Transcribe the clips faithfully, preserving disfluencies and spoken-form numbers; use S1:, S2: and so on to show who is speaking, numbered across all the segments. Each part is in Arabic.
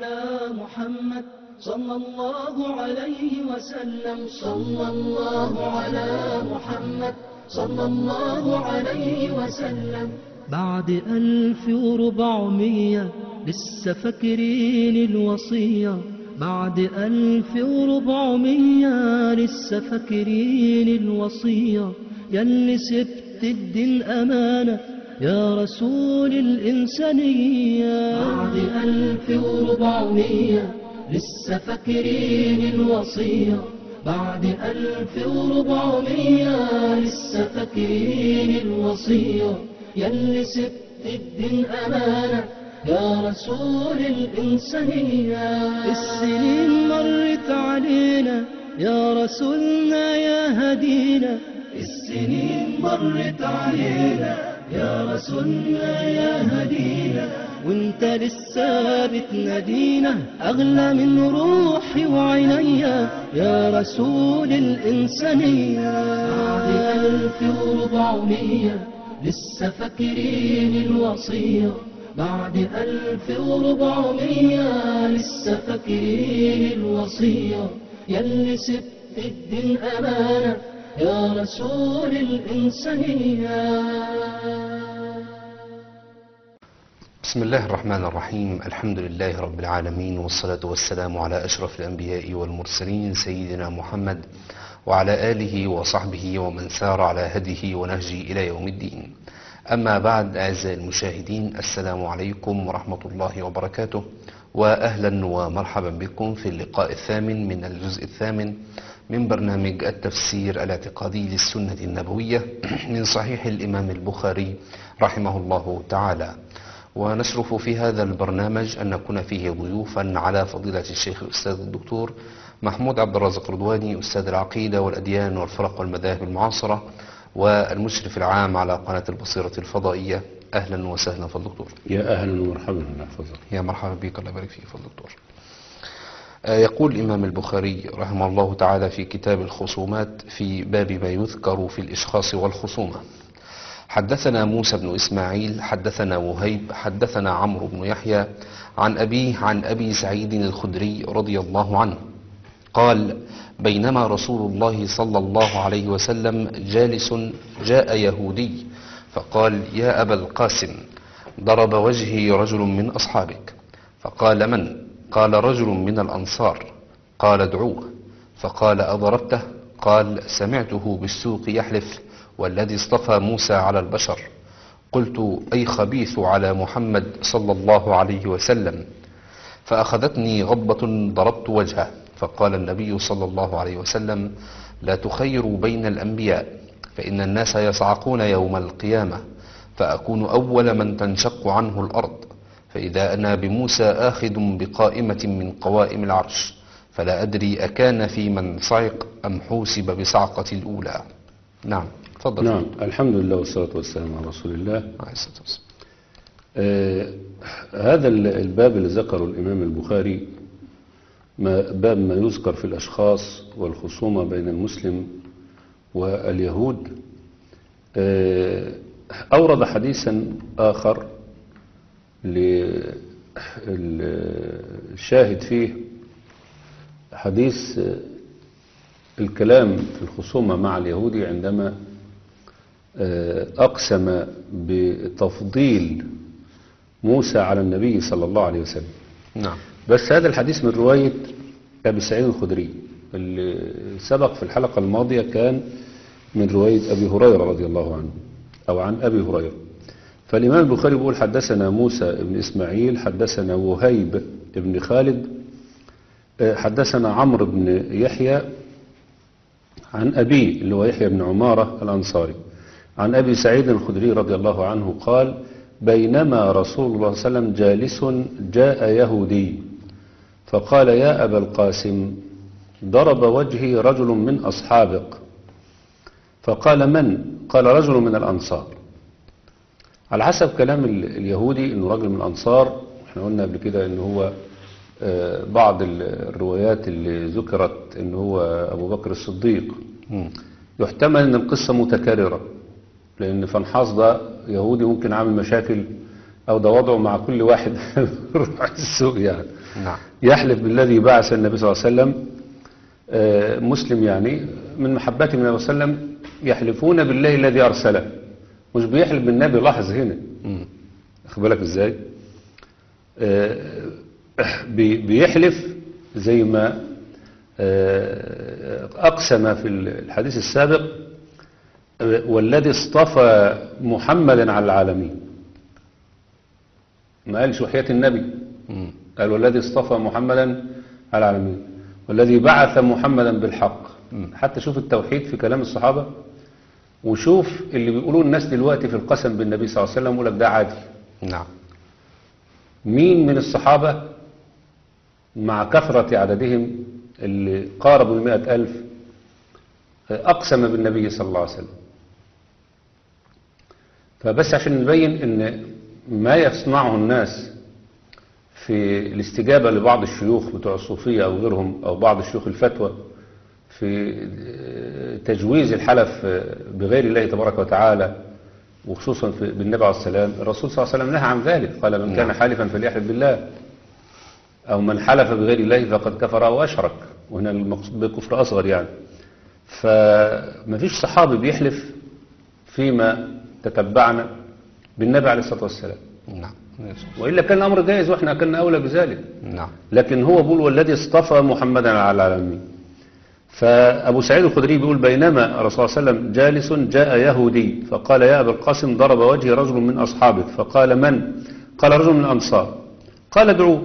S1: على محمد صلى الله عليه وسلم صلى الله على محمد صلى الله عليه وسلم. بعد ألف وربعمية لسه فاكرين الوصية، بعد ألف وربعمية لسه فاكرين الوصية، ياللي سبت الدين أمانة يا رسول الإنسانية. بعد ألف وربعمية لسه فاكرين الوصية، بعد ألف وربعمية لسه فاكرين الوصية، ياللي سبت الدين أمانة يا رسول الإنسانية. السنين مرت علينا يا رسولنا يا هدينا، السنين مرت علينا يا رسولنا يا هدينا، وانت لسه بتنادينا أغلى من روحي وعينيا يا رسول الإنسانية. بعد ألف وربعمية لسه فاكرين الوصية، بعد ألف وربعمية لسه فاكرين الوصية، ياللي سبت الدين أمانة يا رسول الإنسانية.
S2: بسم الله الرحمن الرحيم، الحمد لله رب العالمين، والصلاة والسلام على أشرف الأنبياء والمرسلين سيدنا محمد وعلى آله وصحبه ومن سار على هديه ونهجه إلى يوم الدين. أما بعد، أعزائي المشاهدين، السلام عليكم ورحمة الله وبركاته، وأهلا ومرحبا بكم في اللقاء الثامن من الجزء الثامن من برنامج التفسير الاعتقادي للسنة النبوية من صحيح الإمام البخاري رحمه الله تعالى. ونشرف في هذا البرنامج أن نكون فيه ضيوفا على فضيلة الشيخ الأستاذ الدكتور محمود عبد الرازق رضواني، أستاذ العقيدة والأديان والفرق والمذاهب المعاصرة والمشرف العام على قناة البصيرة الفضائية. أهلا وسهلا في الدكتور.
S3: يا أهلا ومرحبا.
S2: يا مرحبا بك، الله يبارك فيك في الدكتور. يقول الإمام البخاري رحمه الله تعالى في كتاب الخصومات في باب ما يذكر في الإشخاص والخصومة: حدثنا موسى بن إسماعيل حدثنا وهيب حدثنا عمرو بن يحيى عن أبيه عن أبي سعيد الخدري رضي الله عنه قال: بينما رسول الله صلى الله عليه وسلم جالس جاء يهودي فقال: يا أبا القاسم، ضرب وجهي رجل من أصحابك. فقال: من؟ قال: رجل من الأنصار. قال: ادعوه. فقال: أضربته؟ قال: سمعته بالسوق يحلف والذي اصطفى موسى على البشر. قلت: أي خبيث على محمد صلى الله عليه وسلم. فأخذتني غضبة ضربت وجهه. فقال النبي صلى الله عليه وسلم: لا تخيروا بين الأنبياء، فإن الناس يصعقون يوم القيامة، فأكون أول من تنشق عنه الأرض، فإذا أنا بموسى آخذ بقائمة من قوائم العرش، فلا أدري أكان في من صعق أم حوسب بصعقة الأولى. نعم، تفضل.
S3: نعم، الحمد لله والصلاة والسلام على رسول الله.
S2: عليه الصلاة والسلام.
S3: آه هذا الباب اللي ذكره الإمام البخاري، ما باب ما يذكر في الأشخاص والخصومة بين المسلم واليهود، آه أورد حديثا آخر للشاهد فيه حديث الكلام في الخصومة مع اليهودي عندما أقسم بتفضيل موسى على النبي صلى الله عليه وسلم.
S2: نعم.
S3: بس هذا الحديث من رواية أبي سعيد الخدري، اللي سبق في الحلقة الماضية كان من رواية أبي هريرة رضي الله عنه أو عن أبي هريرة. فالإمام البخاري بيقول: حدثنا موسى بن إسماعيل حدثنا وهيب بن خالد حدثنا عمرو بن يحيى عن أبي اللي هو يحيى بن عمارة الأنصاري عن أبي سعيد الخدري رضي الله عنه قال: بينما رسول الله صلى الله عليه وسلم جالس جاء يهودي فقال: يا أبا القاسم، ضرب وجهي رجل من أصحابك. فقال: من؟ قال: رجل من الأنصار. على حسب كلام اليهودي انه رجل من الأنصار. احنا قلنا قبل كده انه هو بعض الروايات اللي ذكرت انه هو أبو بكر الصديق، يحتمل ان القصة متكررة، لان فنحاص ده يهودي ممكن عامل مشاكل او ده وضعه مع كل واحد يروح السوق يعني.
S2: نعم.
S3: يحلف بالذي بعث النبي صلى الله عليه وسلم. آه، مسلم يعني من محبته من النبي صلى الله عليه وسلم يحلفون بالله الذي أرسله، مش بيحلف بالنبي. لاحظ هنا
S2: مم.
S3: أخد بالك إزاي. آه، بي- بيحلف زي ما آه، أقسم في الحديث السابق آه، والذي اصطفى محمدا على العالمين. ما قالش وحياة النبي،
S2: مم.
S3: قال والذي اصطفى محمدا على العالمين والذي بعث محمدا بالحق. حتى شوف التوحيد في كلام الصحابة، وشوف اللي بيقولوه الناس دلوقتي في القسم بالنبي صلى الله عليه وسلم، يقول لك ده عادي.
S2: نعم.
S3: مين من الصحابة مع كثرة عددهم اللي قاربوا المئة ألف أقسم بالنبي صلى الله عليه وسلم؟ فبس عشان نبين ان ما يصنعه الناس في الاستجابة لبعض الشيوخ بتوع الصوفية أو غيرهم أو بعض الشيوخ الفتوى في تجويز الحلف بغير الله تبارك وتعالى، وخصوصا في بالنبي عليه السلام. الرسول صلى الله عليه وسلم نهى عن ذلك، قال من كان حالفا فليحلف بالله، أو من حلف بغير الله فقد كفر أو أشرك، وهنا المقصود بكفر أصغر يعني. فما فيش صحابي بيحلف فيما تتبعنا بالنبي عليه الصلاة والسلام،
S2: نعم.
S3: وإلا كان الأمر جائز وإحنا كنا أولى بذلك.
S2: نعم.
S3: لكن هو بيقول والذي اصطفى محمدا على العالمين. فأبو سعيد الخدري بيقول بينما الرسول صلى الله عليه وسلم جالس جاء يهودي فقال يا أبا القاسم ضرب وجهي رجل من أصحابك، فقال من؟ قال رجل من الأنصار. قال ادعوه.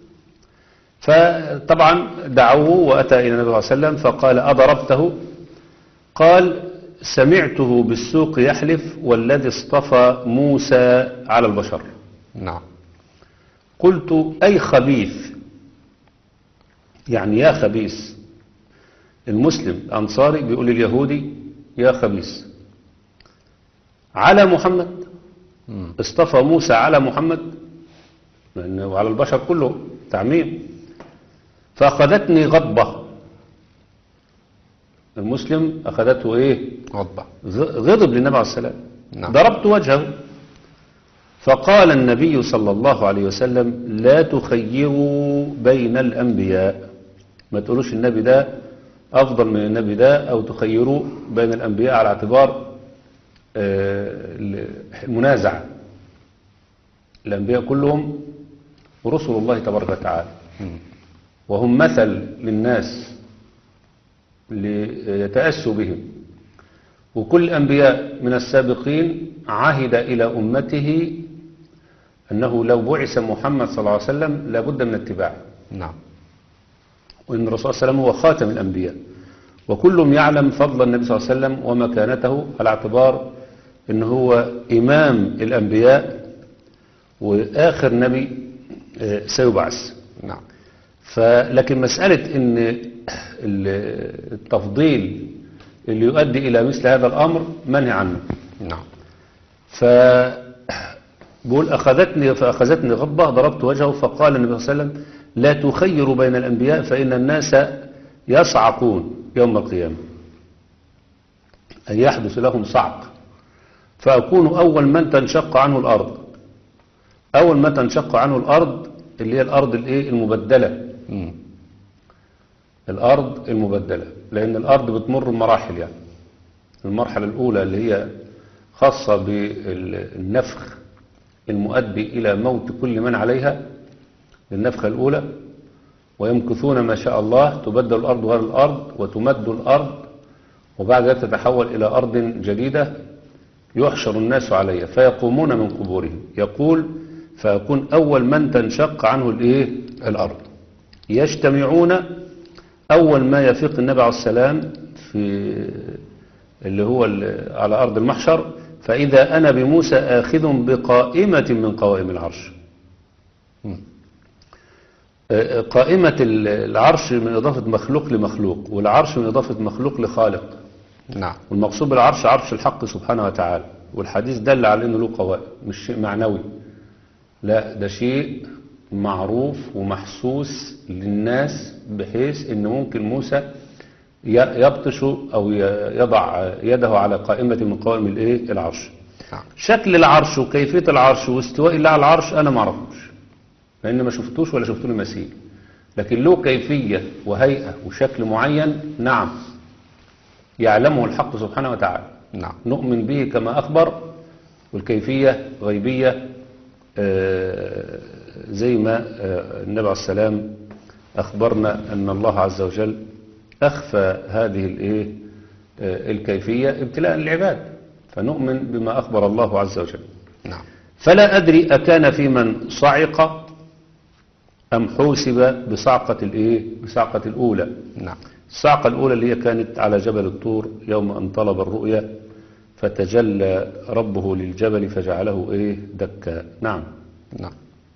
S3: فطبعا دعوه وأتى إلى النبي صلى الله عليه وسلم فقال أضربته؟ قال سمعته بالسوق يحلف والذي اصطفى موسى على البشر.
S2: نعم.
S3: قلت أي خبيث، يعني يا خبيث. المسلم الأنصاري بيقول اليهودي يا خبيث على محمد.
S2: مم.
S3: اصطفى موسى على محمد لأنه على البشر كله تعميم. فأخذتني غضبة. المسلم أخذته إيه؟
S2: غضبة.
S3: غضب للنبي عليه السلام.
S2: نعم.
S3: ضربت وجهه. فقال النبي صلى الله عليه وسلم لا تخيروا بين الأنبياء، ما تقولوش النبي ده أفضل من النبي ده، أو تخيروا بين الأنبياء على اعتبار المنازعة. الأنبياء كلهم رسل الله تبارك وتعالى، وهم مثل للناس ليتأسوا بهم. وكل الأنبياء من السابقين عهد إلى أمته أنه لو بعث محمد صلى الله عليه وسلم لابد من اتباعه.
S2: نعم.
S3: وإن الرسول صلى الله عليه وسلم هو خاتم الأنبياء، وكلهم يعلم فضل النبي صلى الله عليه وسلم ومكانته على اعتبار أنه هو إمام الأنبياء وآخر نبي سيبعث.
S2: نعم.
S3: فلكن مسألة أن التفضيل اللي يؤدي إلى مثل هذا الأمر منهي عنه.
S2: نعم.
S3: فبقول أخذتني فأخذتني غضبة ضربت وجهه. فقال النبي صلى الله عليه وسلم لا تخيروا بين الأنبياء فإن الناس يصعقون يوم القيامة، أن يحدث لهم صعق، فأكون أول من تنشق عنه الأرض. أول ما تنشق عنه الأرض اللي هي الأرض الإيه المبدلة.
S2: مم.
S3: الأرض المبدلة، لأن الأرض بتمر بمراحل. يعني المرحلة الأولى اللي هي خاصة بالنفخ المؤدي إلى موت كل من عليها، النفخة الأولى، ويمكثون ما شاء الله، تبدل الأرض غير الأرض وتمد الأرض، وبعد ذلك تتحول إلى أرض جديدة يحشر الناس عليها فيقومون من قبورهم. يقول فيكون أول من تنشق عنه الإيه؟ الأرض. يجتمعون أول ما يفيق النبي عليه السلام في اللي هو على أرض المحشر، فإذا أنا بموسى آخذ بقائمة من قوائم العرش. قائمة العرش من إضافة مخلوق لمخلوق، والعرش من إضافة مخلوق لخالق.
S2: نعم.
S3: والمقصود بالعرش عرش الحق سبحانه وتعالى، والحديث دل على أنه له قوائم، مش شيء معنوي، لا ده شيء معروف ومحسوس للناس، بحيث أن ممكن موسى يبطش أو يضع يده على قائمة من قوائم الإيه؟ العرش.
S2: نعم.
S3: شكل العرش وكيفية العرش واستواء الله على العرش أنا ما أعرفوش، لأن ما شفتوش ولا شفت له مثيل. لكن له كيفية وهيئة وشكل معين نعم يعلمه الحق سبحانه وتعالى،
S2: نعم.
S3: نؤمن به كما أخبر، والكيفية غيبية آه، زي ما آه، النبي عليه السلام أخبرنا أن الله عز وجل أخفى هذه الإيه آه، الكيفية ابتلاء للعباد، فنؤمن بما أخبر الله عز وجل.
S2: نعم.
S3: فلا أدري أكان في من صعق أم حوسب بصعقة الإيه بصعقة الأولى.
S2: نعم.
S3: الصعقة الأولى اللي هي كانت على جبل الطور يوم أن طلب الرؤيا فتجلى ربه للجبل فجعله إيه دكا. نعم.
S2: نعم.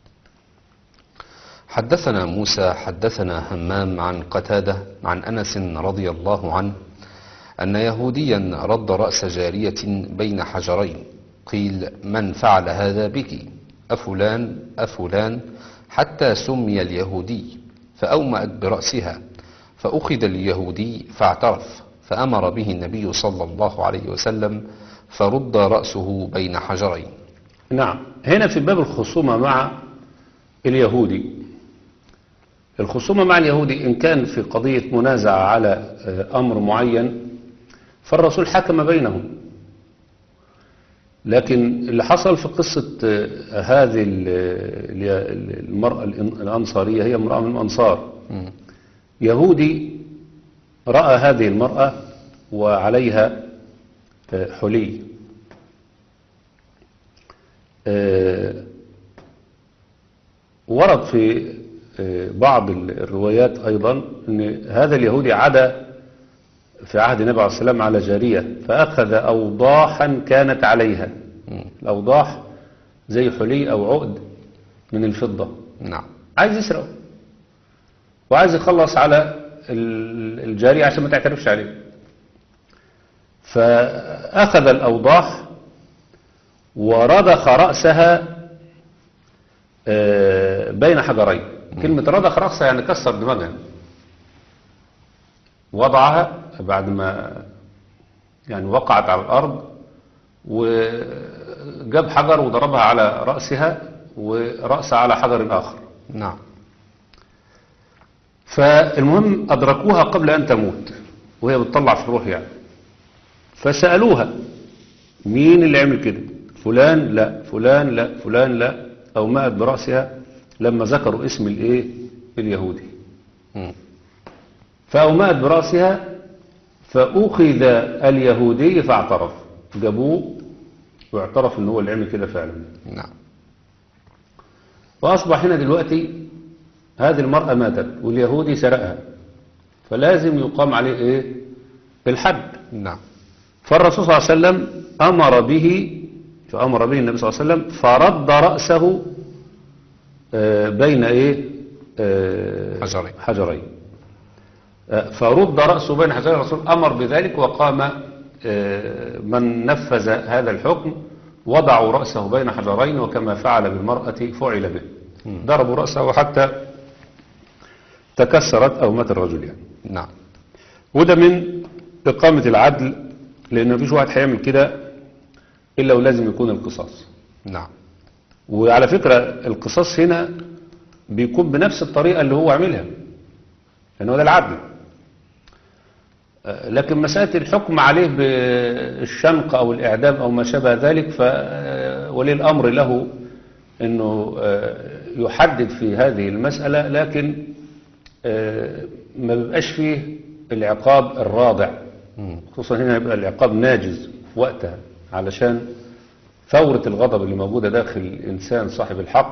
S2: حدثنا موسى حدثنا همام عن قتادة عن أنس رضي الله عنه أن يهوديا رد رأس جارية بين حجرين، قيل من فعل هذا بك؟ أفلان أفلان، حتى سمي اليهودي، فأومأت برأسها، فأخذ اليهودي فاعترف، فأمر به النبي صلى الله عليه وسلم فرد رأسه بين حجرين.
S3: نعم. هنا في باب الخصومة مع اليهودي، الخصومة مع اليهودي إن كان في قضية منازعة على أمر معين فالرسول حكم بينهم، لكن اللي حصل في قصة هذه المرأة الأنصارية، هي امرأة من الأنصار، يهودي رأى هذه المرأة وعليها حلي، ورد في بعض الروايات أيضا أن هذا اليهودي عدا في عهد النبي عليه السلام على جارية فأخذ أوضاحا كانت عليها، الأوضاح زي حلي أو عقد من الفضة،
S2: نعم.
S3: عايز يسرقه وعايز يخلص على الجارية عشان ما تعترفش عليه، فأخذ الأوضاح ورضخ رأسها بين حجرين. كلمة رضخ رأسها يعني كسر دماغها، وضعها بعد ما يعني وقعت على الأرض وجاب حجر وضربها على رأسها ورأسها على حجر آخر.
S2: نعم.
S3: فالمهم أدركوها قبل أن تموت وهي بتطلع في الروح يعني، فسألوها مين اللي عمل كده؟ فلان لا، فلان لا، فلان لا، أو مات برأسها لما ذكروا اسم الايه اليهودي.
S2: م.
S3: فأومأت برأسها فأخذ اليهودي فاعترف، جابوه واعترف ان هو اللي عمل كده فعلا.
S2: نعم.
S3: وأصبح هنا دلوقتي هذه المرأة ماتت واليهودي سرقها، فلازم يقام عليه ايه الحد.
S2: نعم.
S3: فالرسول صلى الله عليه وسلم أمر به، فأمر به النبي صلى الله عليه وسلم فرد رأسه بين ايه
S2: حجرين
S3: حجرين فرد رأسه بين حجرين. الرسول أمر بذلك وقام من نفذ هذا الحكم وضعوا رأسه بين حجرين، وكما فعل بالمرأة فعل به، ضربوا رأسه حتى تكسرت أو مات الرجل يعني.
S2: نعم.
S3: وده من إقامة العدل، لأن مفيش واحد هيعمل كده إلا ولازم يكون القصاص.
S2: نعم.
S3: وعلى فكرة القصاص هنا بيكون بنفس الطريقة اللي هو عملها، لأنه ده العدل. لكن مسألة الحكم عليه بالشنق أو الإعدام أو ما شابه ذلك فولي الأمر له أنه يحدد في هذه المسألة، لكن ما بيبقاش فيه العقاب الراضع، خصوصا هنا يبقى العقاب ناجز في وقتها، علشان ثورة الغضب اللي موجودة داخل الإنسان صاحب الحق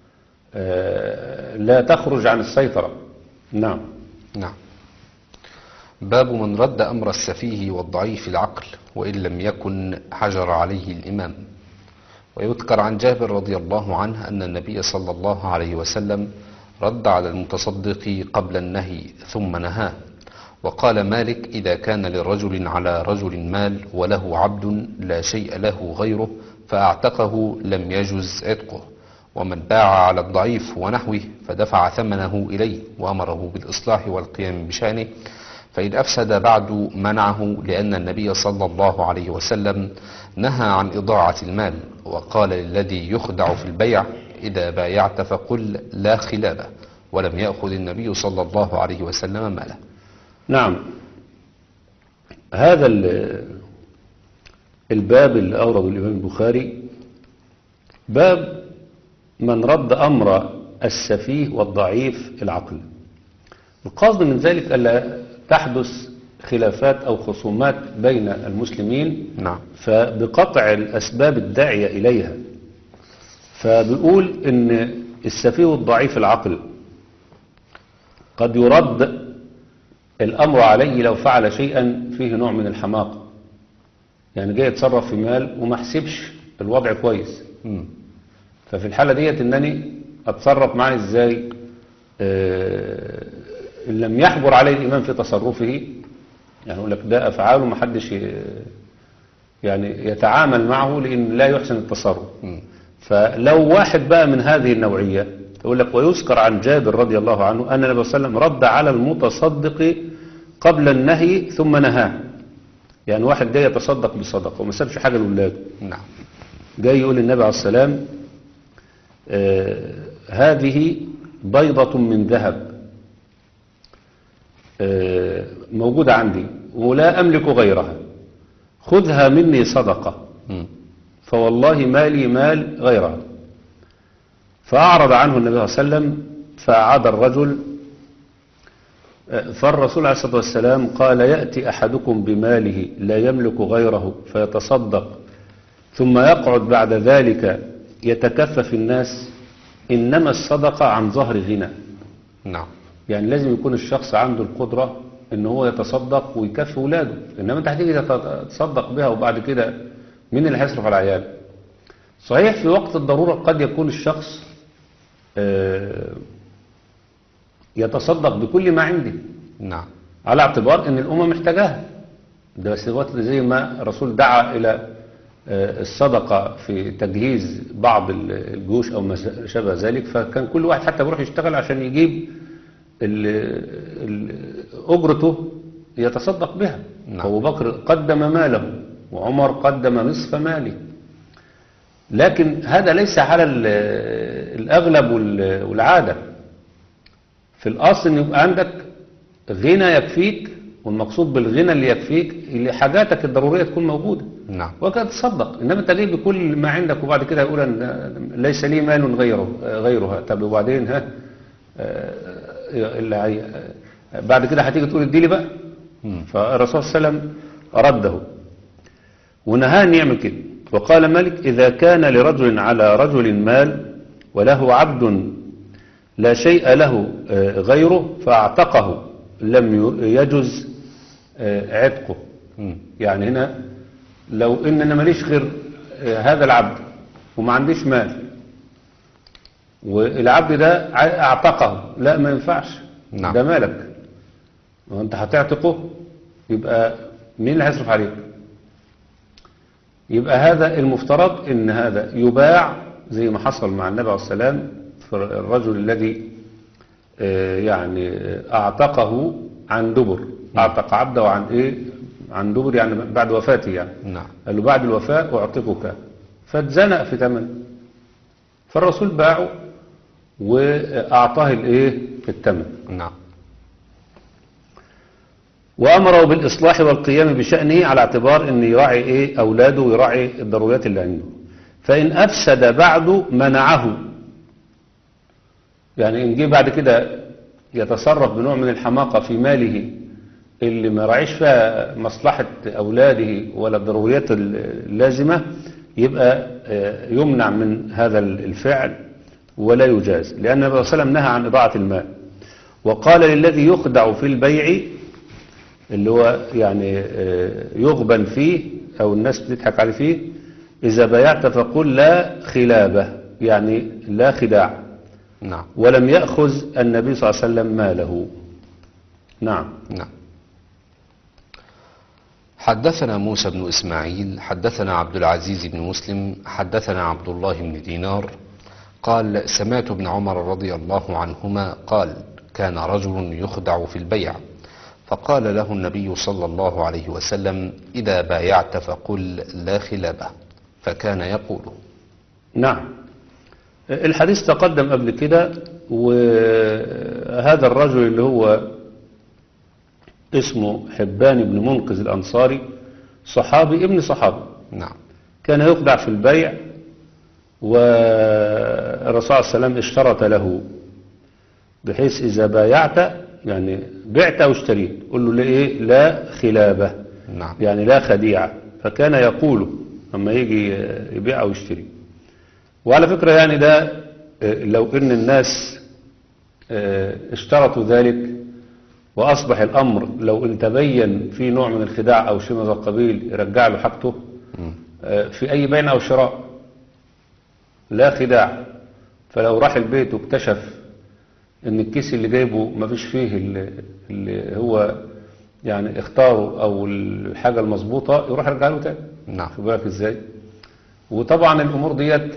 S3: لا تخرج عن السيطرة. نعم.
S2: نعم. باب من رد أمر السفيه والضعيف العقل وإن لم يكن حجر عليه الإمام. ويذكر عن جابر رضي الله عنه أن النبي صلى الله عليه وسلم رد على المتصدق قبل النهي ثم نهاه. وقال مالك إذا كان لرجل على رجل مال وله عبد لا شيء له غيره فأعتقه لم يجز عتقه، ومن باع على الضعيف ونحوه فدفع ثمنه إليه وأمره بالإصلاح والقيام بشأنه، فإن أفسد بعد منعه، لأن النبي صلى الله عليه وسلم نهى عن إضاعة المال، وقال للذي يخدع في البيع إذا بايعت فقل لا خلابة، ولم يأخذ النبي صلى الله عليه وسلم ماله.
S3: نعم. هذا ال- الباب اللي أورده الإمام البخاري باب من رد أمر السفيه والضعيف العقل. القصد من ذلك ألا تحدث خلافات أو خصومات بين المسلمين،
S2: نعم.
S3: فبقطع الأسباب الداعية إليها. فبيقول إن السفيه والضعيف العقل قد يرد الأمر عليه لو فعل شيئا فيه نوع من الحماقة، يعني جاي يتصرف في مال وما حسبش الوضع كويس.
S2: مم.
S3: ففي الحالة ديت إنني أتصرف معاه إزاي؟ آه، إن لم يحجر عليه الإمام في تصرفه، يعني يقول لك ده أفعاله ما حدش ي- يعني يتعامل معه لأن لا يحسن التصرف.
S2: مم.
S3: فلو واحد بقى من هذه النوعية يقول لك ويذكر عن جابر رضي الله عنه أن النبي صلى الله عليه وسلم رد على المتصدق قبل النهي ثم نهاه. يعني واحد جاي يتصدق بصدقه وما سابش حاجة لولاده،
S2: نعم.
S3: جاي يقول للنبي عليه السلام آه هذه بيضة من ذهب آه موجودة عندي ولا أملك غيرها، خذها مني صدقة،
S2: مم.
S3: فوالله ما لي مال غيرها. فأعرض عنه النبي صلى الله عليه وسلم فأعاد الرجل. فالرسول عليه الصلاة والسلام قال يأتي أحدكم بماله لا يملك غيره فيتصدق ثم يقعد بعد ذلك يتكفف الناس، إنما الصدقة عن ظهر غنى.
S2: نعم.
S3: يعني لازم يكون الشخص عنده القدرة إن هو يتصدق ويكفي ولاده، إنما أنت هتيجي تتصدق بها وبعد كده مين اللي هيصرف على العيال؟ صحيح في وقت الضرورة قد يكون الشخص آه، يتصدق بكل ما عنده
S2: نعم.
S3: على اعتبار ان الامه محتاجاها. ده بس وقت زي ما الرسول دعا الى آه، الصدقه في تجهيز بعض الجيوش او ما شابه ذلك، فكان كل واحد حتى بيروح يشتغل عشان يجيب ال- ال- اجرته يتصدق بها.
S2: نعم.
S3: ابو بكر قدم ماله وعمر قدم نصف ماله، لكن هذا ليس على ال- الاغلب وال- والعاده. في الأصل أن يبقى عندك غنى يكفيك، والمقصود بالغنى اللي يكفيك اللي حاجاتك الضرورية تكون موجودة،
S2: نعم.
S3: وكذا تصدق. إنما أنت جاي بكل ما عندك وبعد كده يقول أن ليس لي مال غيره غيرها. طب وبعدين ها آه، اللي هي بعد كده هتيجي تقول ادي لي بقى.
S2: مم.
S3: فالرسول صلى الله عليه وسلم رده ونهاه أن يعمل كده. وقال مالك إذا كان لرجل على رجل مال وله عبد لا شيء له آه، غيره فاعتقه لم ي- يجز آه، عتقه.
S2: مم.
S3: يعني هنا لو ان انا ماليش غير آه، هذا العبد وما عنديش مال والعبد ده ع- اعتقه، لا ما ينفعش.
S2: نعم.
S3: ده مالك وانت هتعتقه، يبقى مين اللي هيصرف عليك؟ يبقى هذا المفترض ان هذا يباع زي ما حصل مع النبي عليه السلام في الرجل الذي آه، يعني آه، اعتقه عن دبر. اعتق عبده عن ايه؟ عن دبر، يعني بعد وفاته. يعني
S2: نعم.
S3: قال له بعد الوفاة اعتقك، فاتزنق في ثمن، فالرسول باعه واعطاه الايه؟ الثمن.
S2: نعم.
S3: وأمره بالإصلاح والقيام بشأنه على اعتبار أن يراعي إيه أولاده ويراعي الضروريات اللي عنده. فإن أفسد بعده منعه، يعني إن جه بعد كده يتصرف بنوع من الحماقة في ماله اللي ما راعيش فيها مصلحة أولاده ولا الضروريات اللازمة، يبقى آه، يمنع من هذا الفعل ولا يجاز، لأن النبي صلى الله عليه وسلم نهى عن إضاعة المال. وقال للذي يخدع في البيع اللي هو يعني آه، يغبن فيه أو الناس بتضحك عليه فيه، إذا بايعت فقل لا خلابة، يعني لا خداع.
S2: نعم.
S3: ولم يأخذ النبي صلى الله عليه وسلم ماله. نعم.
S2: نعم. حدثنا موسى بن إسماعيل حدثنا عبد العزيز بن مسلم حدثنا عبد الله بن دينار قال سمعت ابن عمر رضي الله عنهما قال كان رجل يخدع في البيع فقال له النبي صلى الله عليه وسلم إذا بايعت فقل لا خلابة، فكان يقول.
S3: نعم. الحديث تقدم قبل كده وهذا الرجل اللي هو اسمه حبان بن منقذ الأنصاري صحابي ابن صحابي،
S2: نعم.
S3: كان يخدع في البيع، والرسول صلى الله عليه وسلم اشترط له بحيث إذا بايعت يعني بعت أو اشتريت قل له لإيه؟ لا خلابة،
S2: نعم.
S3: يعني لا خديعة. فكان يقول لما يجي يبيع أو يشتري. وعلى فكرة يعني ده لو إن الناس اشترطوا ذلك وأصبح الأمر لو ان تبين في نوع من الخداع أو شيء من هذا القبيل يرجع له حاجته في أي بيع أو شراء لا خداع. فلو راح البيت واكتشف ان الكيس اللي جايبه ما فيش فيه اللي, اللي هو يعني اختاره او الحاجة المظبوطة يروح يرجع له تاني.
S2: نعم.
S3: شو بالك ازاي؟ وطبعا الامور ديت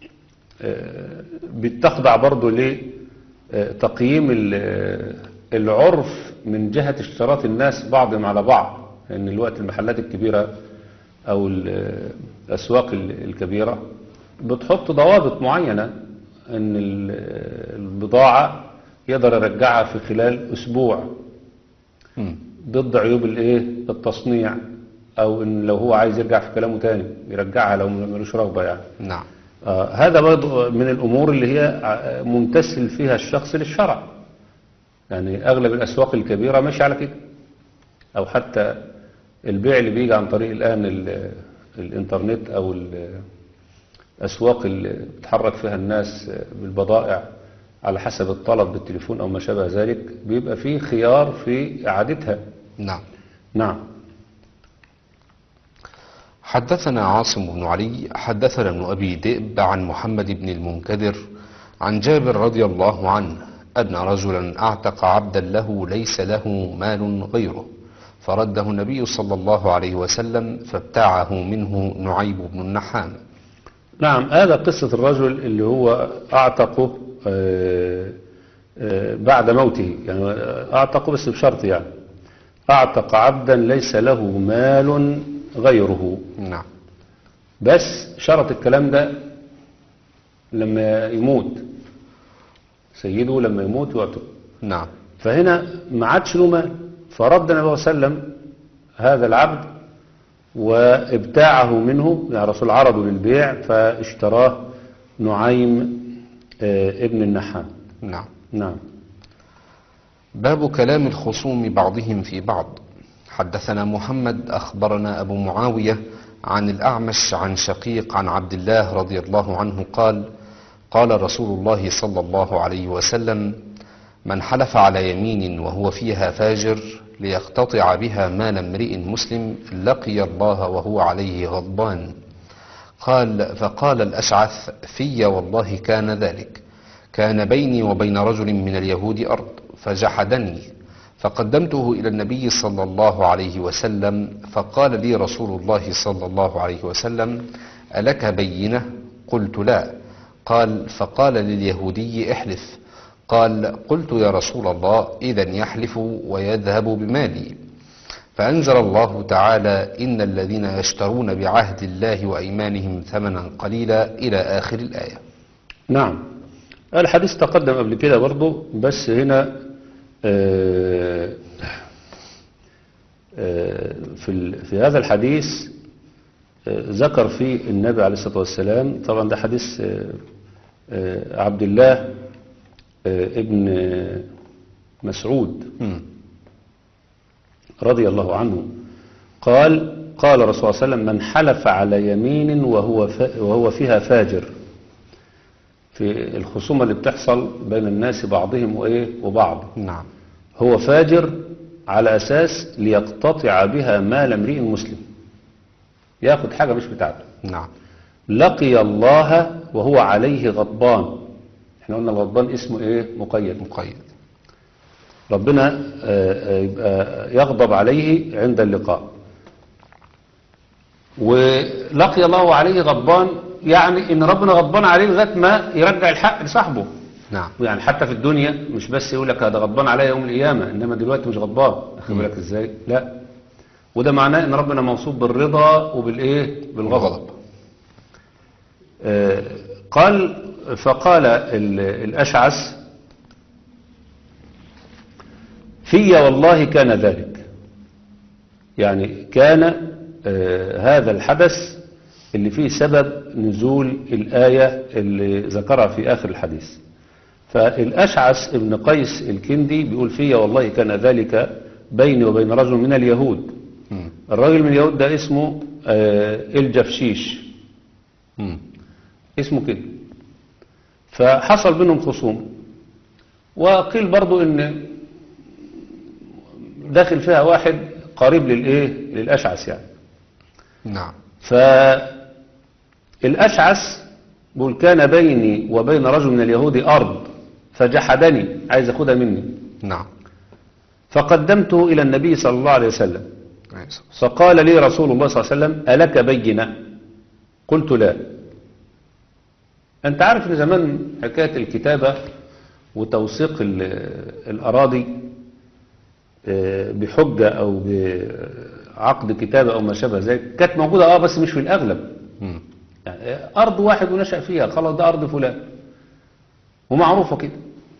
S3: بتخضع برضو لتقييم العرف من جهة اشتراط الناس بعضهم على بعض، لان يعني الوقت المحلات الكبيرة او الاسواق الكبيرة بتحط ضوابط معينة ان البضاعة يقدر يرجعها في خلال اسبوع ضد عيوب الايه التصنيع، او ان لو هو عايز يرجع في كلامه تاني يرجعها لو ملوش رغبة يعني.
S2: نعم.
S3: آه هذا برضه من الامور اللي هي ممتثل فيها الشخص للشرع، يعني اغلب الاسواق الكبيرة ماشي على كده، او حتى البيع اللي بيجي عن طريق الان الانترنت او الاسواق اللي بتحرك فيها الناس بالبضائع على حسب الطلب بالتليفون او ما شابه ذلك، بيبقى فيه خيار في اعادتها.
S2: نعم.
S3: نعم.
S2: حدثنا عاصم بن علي حدثنا ابن ابي ذئب عن محمد بن المنكدر عن جابر رضي الله عنه ان رجلا اعتق عبدا له ليس له مال غيره فرده النبي صلى الله عليه وسلم فابتاعه منه نعيب بن النحام.
S3: نعم. هذا قصة الرجل اللي هو اعتقه بعد موته، يعني اعتقه بس بشرط، يعني اعتق عبدا ليس له مال غيره.
S2: نعم.
S3: بس شرط الكلام ده لما يموت سيده، لما يموت يعتق.
S2: نعم.
S3: فهنا ما عادش له مال، فرد النبي صلى الله عليه وسلم هذا العبد وابتاعه منه، يعني الرسول عرضه للبيع فاشتراه نعيم ابن النحام.
S2: نعم.
S3: نعم.
S2: باب كلام الخصوم بعضهم في بعض. حدثنا محمد أخبرنا أبو معاوية عن الأعمش عن شقيق عن عبد الله رضي الله عنه قال قال رسول الله صلى الله عليه وسلم من حلف على يمين وهو فيها فاجر ليقتطع بها مال امرئ مسلم لقي الله وهو عليه غضبان. قال فقال الأشعث في والله كان ذلك، كان بيني وبين رجل من اليهود أرض فجحدني فقدمته إلى النبي صلى الله عليه وسلم فقال لي رسول الله صلى الله عليه وسلم ألك بينة؟ قلت لا. قال فقال لليهودي احلف. قال قلت يا رسول الله إذن يحلف ويذهب بمالي. فأنزل الله تعالى إن الذين يشترون بعهد الله وأيمانهم ثمنا قليلا إلى آخر الآية.
S3: نعم. الحديث تقدم قبل كده برضو، بس هنا آه آه في, في هذا الحديث آه ذكر فيه النبي عليه الصلاة والسلام، طبعا ده حديث آه عبد الله ابن مسعود رضي الله عنه قال قال رسول الله صلى الله عليه وسلم من حلف على يمين وهو وهو فيها فاجر، في الخصومة اللي بتحصل بين الناس بعضهم وإيه وبعض.
S2: نعم.
S3: هو فاجر على أساس ليقتطع بها مال امرئ مسلم، ياخد حاجة مش بتاعته.
S2: نعم.
S3: لقي الله وهو عليه غضبان. احنا قلنا الغضبان اسمه ايه؟ مقيد.
S2: مقيد.
S3: ربنا يبقى يغضب عليه عند اللقاء. ولقي الله عليه غضبان، يعني ان ربنا غضبان عليه لغايه ما يرجع الحق لصاحبه.
S2: نعم.
S3: يعني حتى في الدنيا مش بس يقول لك هذا غضبان عليا يوم القيامه، انما دلوقتي مش غضبان. اخد بالك ازاي؟ لا. وده معناه ان ربنا موصوف بالرضا وبالايه؟ بالغضب. آه قال فقال الاشعث في والله كان ذلك، يعني كان آه هذا الحدث اللي فيه سبب نزول الآية اللي ذكرها في آخر الحديث. فالأشعث ابن قيس الكندي بيقول فيه والله كان ذلك بيني وبين رجل من اليهود.
S2: مم.
S3: الراجل من اليهود ده اسمه آه الجفشيش،
S2: مم.
S3: اسمه كده. فحصل بينهم خصوم، وقيل برضو ان داخل فيها واحد قريب للايه للأشعث يعني.
S2: نعم.
S3: فالأشعث بيقول كان بيني وبين رجل من اليهود أرض فجحدني، عايز أخدها مني.
S2: نعم.
S3: فقدمته إلى النبي صلى الله عليه وسلم،
S2: كويس.
S3: فقال لي رسول الله صلى الله عليه وسلم ألك بينة؟ قلت لا. أنت عارف إن زمان حكاية الكتابة وتوثيق ال- الأراضي آه، بحجة أو بعقد كتابة أو ما شابه ذلك كانت موجودة اه بس مش في الأغلب.
S2: مم.
S3: يعني أرض واحد ونشأ فيها خلاص ده أرض فلان ومعروفة كده.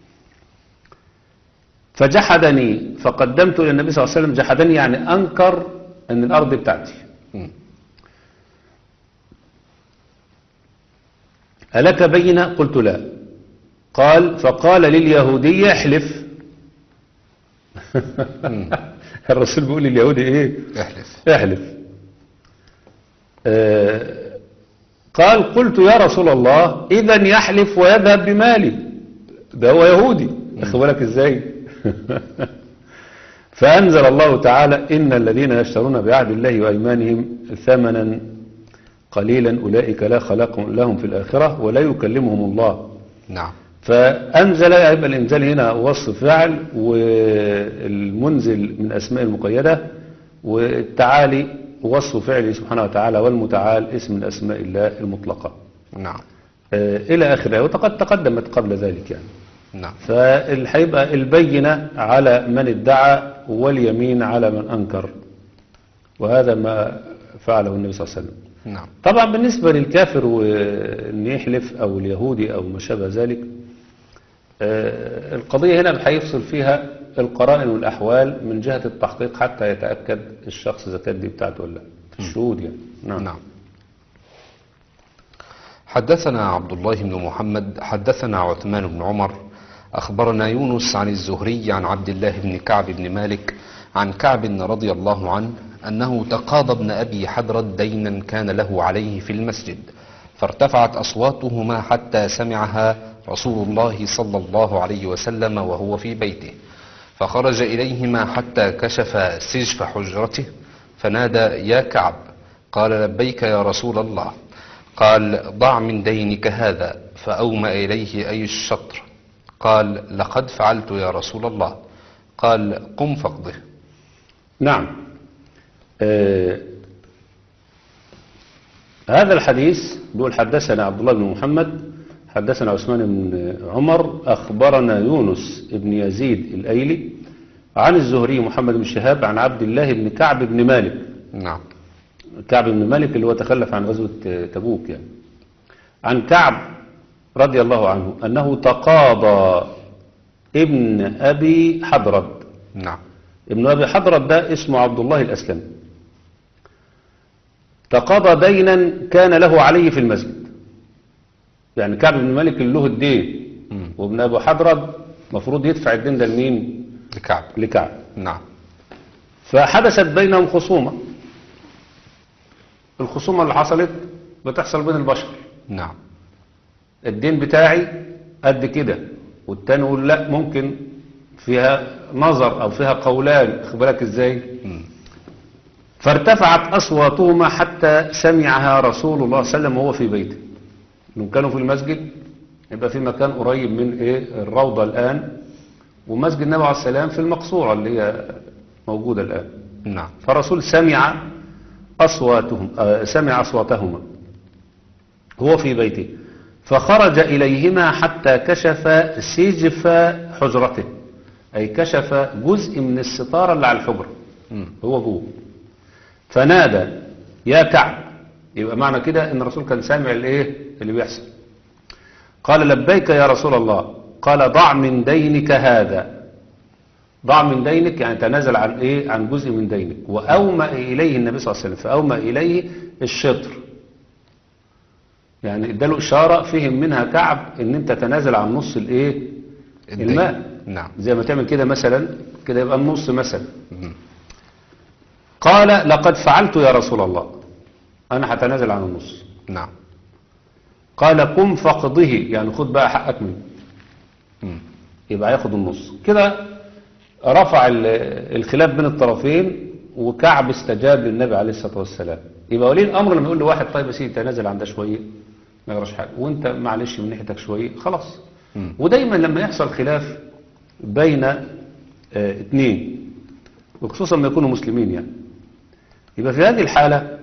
S3: فجحدني فقدمت إلى النبي صلى الله عليه وسلم. جحدني يعني أنكر أن الأرض بتاعتي.
S2: مم.
S3: ألك بينة؟ قلت لا. قال فقال لليهودي احلف. الرسول بيقول لليهودي ايه؟
S2: احلف.
S3: احلف. آه قال قلت يا رسول الله إذن يحلف ويذهب بمالي، ده هو يهودي. أخذ بالك ازاي؟ فأنزل الله تعالى إن الذين يشترون بعهد الله وأيمانهم ثمنا قليلا أولئك لا خلاق لهم في الآخرة ولا يكلمهم الله.
S2: نعم.
S3: فأنزل، يبقى الإنزال هنا وصف فعل، والمنزل من أسماء المقيدة، والتعالي وصف فعله سبحانه وتعالى، والمتعال اسم من أسماء الله المطلقة.
S2: نعم.
S3: آه إلى آخره، وقد تقدمت قبل ذلك يعني.
S2: نعم.
S3: فهيبقى البينة على من ادعى واليمين على من أنكر، وهذا ما فعله النبي صلى الله عليه وسلم.
S2: نعم.
S3: طبعا بالنسبة للكافر وأن يحلف أو اليهودي أو ما شابه ذلك، آه القضية هنا هيفصل فيها القرائن والأحوال من جهة التحقيق حتى يتأكد الشخص إذا كانت دي بتاعته ولا لا، في الشهود يعني. نعم.
S2: نعم. حدثنا عبد الله بن محمد حدثنا عثمان بن عمر أخبرنا يونس عن الزهري عن عبد الله بن كعب بن مالك عن كعب رضي الله عنه أنه تقاضى ابن أبي حدرد دينا كان له عليه في المسجد، فارتفعت أصواتهما حتى سمعها رسول الله صلى الله عليه وسلم وهو في بيته، فخرج إليهما حتى كشف سجف حجرته فنادى يا كعب، قال لبيك يا رسول الله، قال ضع من دينك هذا، فأومأ إليه أي الشطر، قال لقد فعلت يا رسول الله، قال قم فاقضه.
S3: نعم. آه هذا الحديث بيقول حدثنا عبد الله بن محمد حدثنا عثمان بن عمر أخبرنا يونس بن يزيد الأيلي عن الزهري محمد بن شهاب عن عبد الله بن كعب بن مالك.
S2: نعم.
S3: كعب بن مالك اللي هو تخلف عن غزوة تبوك يعني. عن كعب رضي الله عنه أنه تقاضى ابن أبي حضرد.
S2: نعم.
S3: ابن أبي حضرد ده اسمه عبد الله الأسلمي، تقاضى دينا كان له عليه في المسجد. يعني كعب بن مالك اللي له الدين،
S2: مم.
S3: وابن أبي حضرد مفروض يدفع الدين ده لمين؟
S2: لكعب.
S3: لكعب.
S2: نعم.
S3: فحدثت بينهم خصومة. الخصومة اللي حصلت بتحصل بين البشر.
S2: نعم.
S3: الدين بتاعي قد كده، والتاني يقول لا ممكن فيها نظر او فيها قولان، خد بالك ازاي؟
S2: مم.
S3: فارتفعت اصواتهما حتى سمعها رسول الله صلى الله عليه وسلم وهو في بيته. لو كانوا في المسجد يبقى في مكان قريب من ايه الروضة الان، ومسجد النبي عليه السلام في المقصورة اللي هي موجودة الان.
S2: نعم.
S3: فالرسول سمع اصواتهم آه سمع اصواتهما هو في بيته، فخرج إليهما حتى كشف سجف حجرته، أي كشف جزء من الستارة اللي على الحجرة،
S2: مم.
S3: هو جوه. فنادى يا كعب، يبقى معنى كده ان الرسول كان سامع الايه اللي بيحصل. قال لبيك يا رسول الله، قال ضع من دينك هذا، ضع من دينك يعني تنازل عن ايه؟ عن جزء من دينك. واومأ اليه النبي صلى الله عليه وسلم، فاومأ اليه الشطر، يعني اداله اشاره فهم منها كعب ان انت تنازل عن نص الايه؟
S2: الدين.
S3: المال.
S2: نعم.
S3: زي ما تعمل كده مثلا، كده يبقى النص مثلا.
S2: مم.
S3: قال لقد فعلت يا رسول الله، انا هتنازل عن النص.
S2: نعم.
S3: قال قم فاقضه، يعني خد بقى حقك منه،
S2: مم.
S3: يبقى ياخد النص كده. رفع ال- الخلاف بين الطرفين، وكعب استجاب للنبي عليه الصلاة والسلام. يبقى ولي الأمر لما يقول لواحد طيب يا سيدي تنازل عن ده شوية ما يجراش حاجة، وانت معلش من ناحيتك شوية خلاص.
S2: مم.
S3: ودايما لما يحصل خلاف بين اه اتنين، وخصوصا ما يكونوا مسلمين يعني، يبقى في هذه الحالة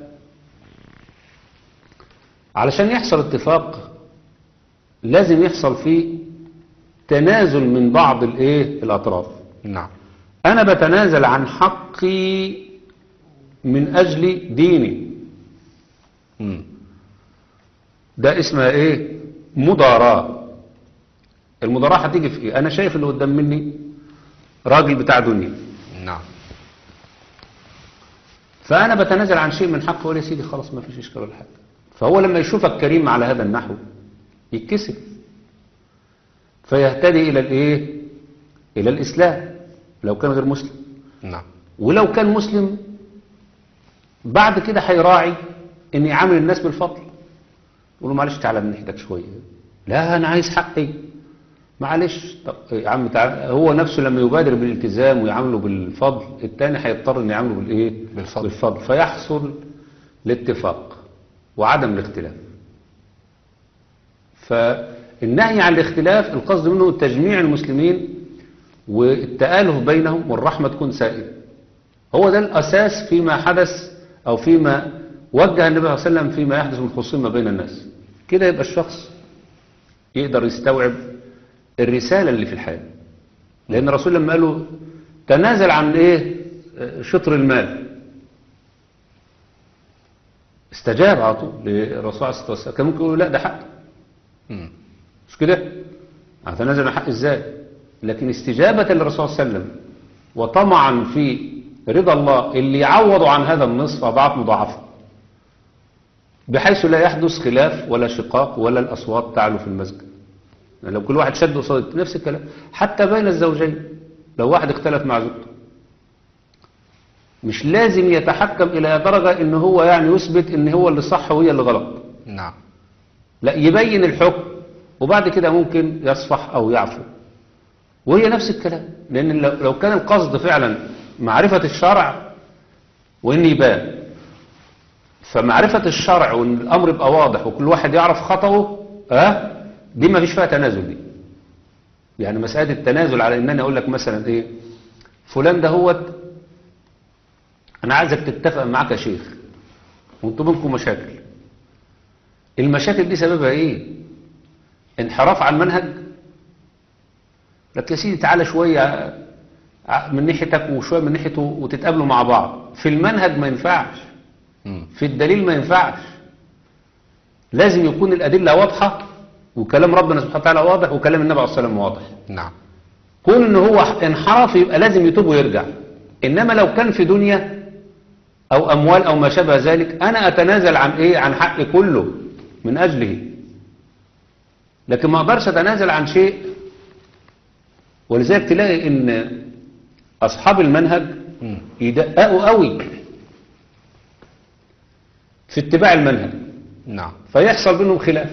S3: علشان يحصل اتفاق لازم يحصل فيه تنازل من بعض الايه الاطراف.
S2: نعم.
S3: انا بتنازل عن حقي من اجل ديني،
S2: مم.
S3: ده اسمها ايه؟ مضاراة. المضاراة هتيجي في ايه؟ انا شايف اللي قدام مني راجل بتاع دنيا،
S2: نعم.
S3: فانا بتنازل عن شيء من حقي، ولا يا سيدي خلاص ما فيش اشكال ولا حاجه. فهو لما يشوفك كريم على هذا النحو يتكسف، فيهتدي الى الايه؟ الى الاسلام لو كان غير مسلم.
S2: نعم.
S3: ولو كان مسلم بعد كده هيراعي ان يعامل الناس بالفضل، يقول له معلش تعالى من ناحيتك شويه، لا انا عايز حقي، معلش طب يا عم تعالى. هو نفسه لما يبادر بالالتزام ويعامله بالفضل، التاني هيضطر ان يعامله بالايه؟
S2: بالفضل.
S3: بالفضل، فيحصل الاتفاق وعدم الاختلاف. فالنهي عن الاختلاف القصد منه تجميع المسلمين والتآلف بينهم، والرحمة تكون سائلة. هو ده الأساس فيما حدث أو فيما وجه النبي صلى الله عليه وسلم فيما يحدث من خصومة بين الناس. كده يبقى الشخص يقدر يستوعب الرسالة اللي في الحياة. لأن الرسول لما قال له تنازل عن إيه؟ شطر المال، استجاب على طول للرسول عليه الصلاة والسلام. كان ممكن يقول لا ده حق،
S2: مم.
S3: مش كده؟ هتنازل عن حق ازاي؟ لكن استجابة للرسول صلى الله عليه وسلم وطمعا في رضا الله اللي يعوضوا عن هذا النصف أضعاف مضاعفة، بحيث لا يحدث خلاف ولا شقاق ولا الأصوات تعلو في المسجد. يعني لو كل واحد شد قصاد نفس الكلام، حتى بين الزوجين لو واحد اختلف مع زوجته مش لازم يتحكم إلى درجة إن هو يعني يثبت إن هو اللي صح وهي اللي غلط.
S2: نعم.
S3: لا، يبين الحكم وبعد كده ممكن يصفح أو يعفو. وهي نفس الكلام، لأن لو لو كان القصد فعلا معرفة الشرع وإن يبان، فمعرفة الشرع وإن الأمر يبقى واضح وكل واحد يعرف خطأه، ها دي ما فيش فيها تنازل. دي يعني مسألة التنازل على إن أنا أقول لك مثلا إيه، فلان ده هو أنا عايزك تتفق معاك يا شيخ وانتوا بينكم مشاكل. المشاكل دي سببها إيه؟ انحراف عن منهج. لك يا سيدي تعالى شوية من ناحيتك وشوية من ناحيته وتتقابلوا مع بعض. في المنهج ما ينفعش،
S2: مم.
S3: في الدليل ما ينفعش. لازم يكون الأدلة واضحة وكلام ربنا سبحانه وتعالى واضح وكلام النبي عليه الصلاة والسلام واضح.
S2: نعم.
S3: كون ان هو انحرف يبقى لازم يتوب ويرجع. انما لو كان في دنيا او اموال او ما شابه ذلك، انا اتنازل عن ايه؟ عن حقي كله من اجله. لكن ما اقدرش اتنازل عن شيء. ولذلك تلاقي ان اصحاب المنهج
S2: مم.
S3: يدققوا قوي في اتباع المنهج،
S2: نعم.
S3: فيحصل بينهم خلاف.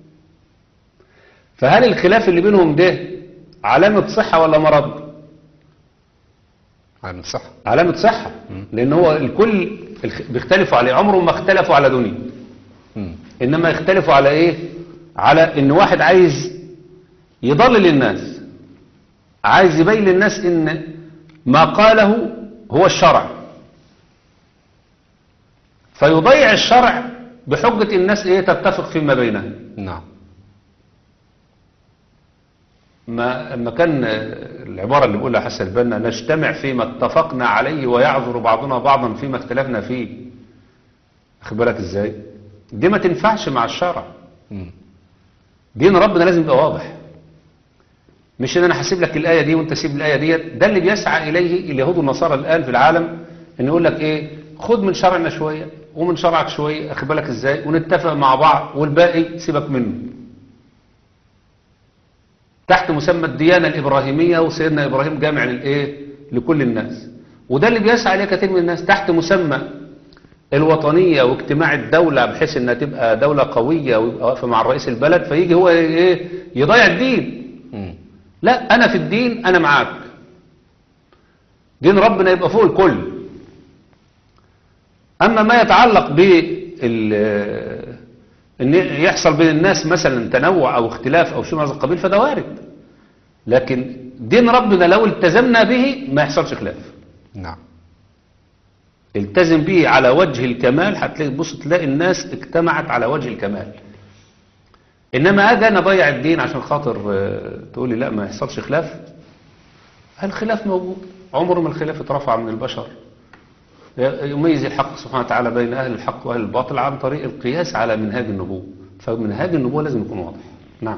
S3: فهل الخلاف اللي بينهم ده علامة صحة ولا مرض؟
S2: علامة صح.
S3: علامة صحة، لأن هو الكل الخ- بيختلفوا عليه. عمرهم ما اختلفوا على دنيا،
S2: مم.
S3: إنما يختلفوا على إيه؟ على إن واحد عايز يضلل الناس، عايز يبين للناس إن ما قاله هو الشرع، فيضيع الشرع بحجة الناس إيه؟ تتفق فيما بينها.
S2: نعم.
S3: ما ما كان العبارة اللي بيقولها حسن البنا نجتمع فيما اتفقنا عليه ويعذر بعضنا بعضا فيما اختلفنا فيه. أخد بالك إزاي؟ دي ما تنفعش مع الشرع.
S2: مم.
S3: دين ربنا لازم يبقى واضح. مش ان انا هسيب لك الايه دي وانت سيب الايه ديت. ده اللي بيسعى اليه اليهود والنصارى الان في العالم، ان يقول لك ايه، خد من شرعنا شويه ومن شرعك شويه، اخد بالك ازاي، ونتفق مع بعض والباقي سيبك منه، تحت مسمى الديانه الابراهيميه، وسيدنا ابراهيم جامع للايه، لكل الناس. وده اللي بيسعى اليه كثير من الناس، تحت مسمى الوطنيه واجتماع الدوله، بحيث انها تبقى دوله قويه ويبقى واقفه مع الرئيس البلد، فيجي هو ايه، يضيع الدين.
S2: مم. لا،
S3: انا في الدين انا معاك، دين ربنا يبقى فوق الكل. اما ما يتعلق بال ان يحصل بين الناس مثلا تنوع او اختلاف او شيء من هذا القبيل، فده وارد، لكن دين ربنا لو التزمنا به ما يحصلش خلاف.
S2: نعم.
S3: التزم به على وجه الكمال، هتلاقي تبص تلاقي الناس اجتمعت على وجه الكمال. انما اجي انا اضيع الدين عشان خاطر آه، تقول لي لا ما يحصلش خلاف. الخلاف موجود، عمر ما الخلاف اترفع من البشر. يميز الحق سبحانه وتعالى بين اهل الحق واهل الباطل عن طريق القياس على منهاج النبوة، فمنهاج النبوة لازم يكون واضح. نعم.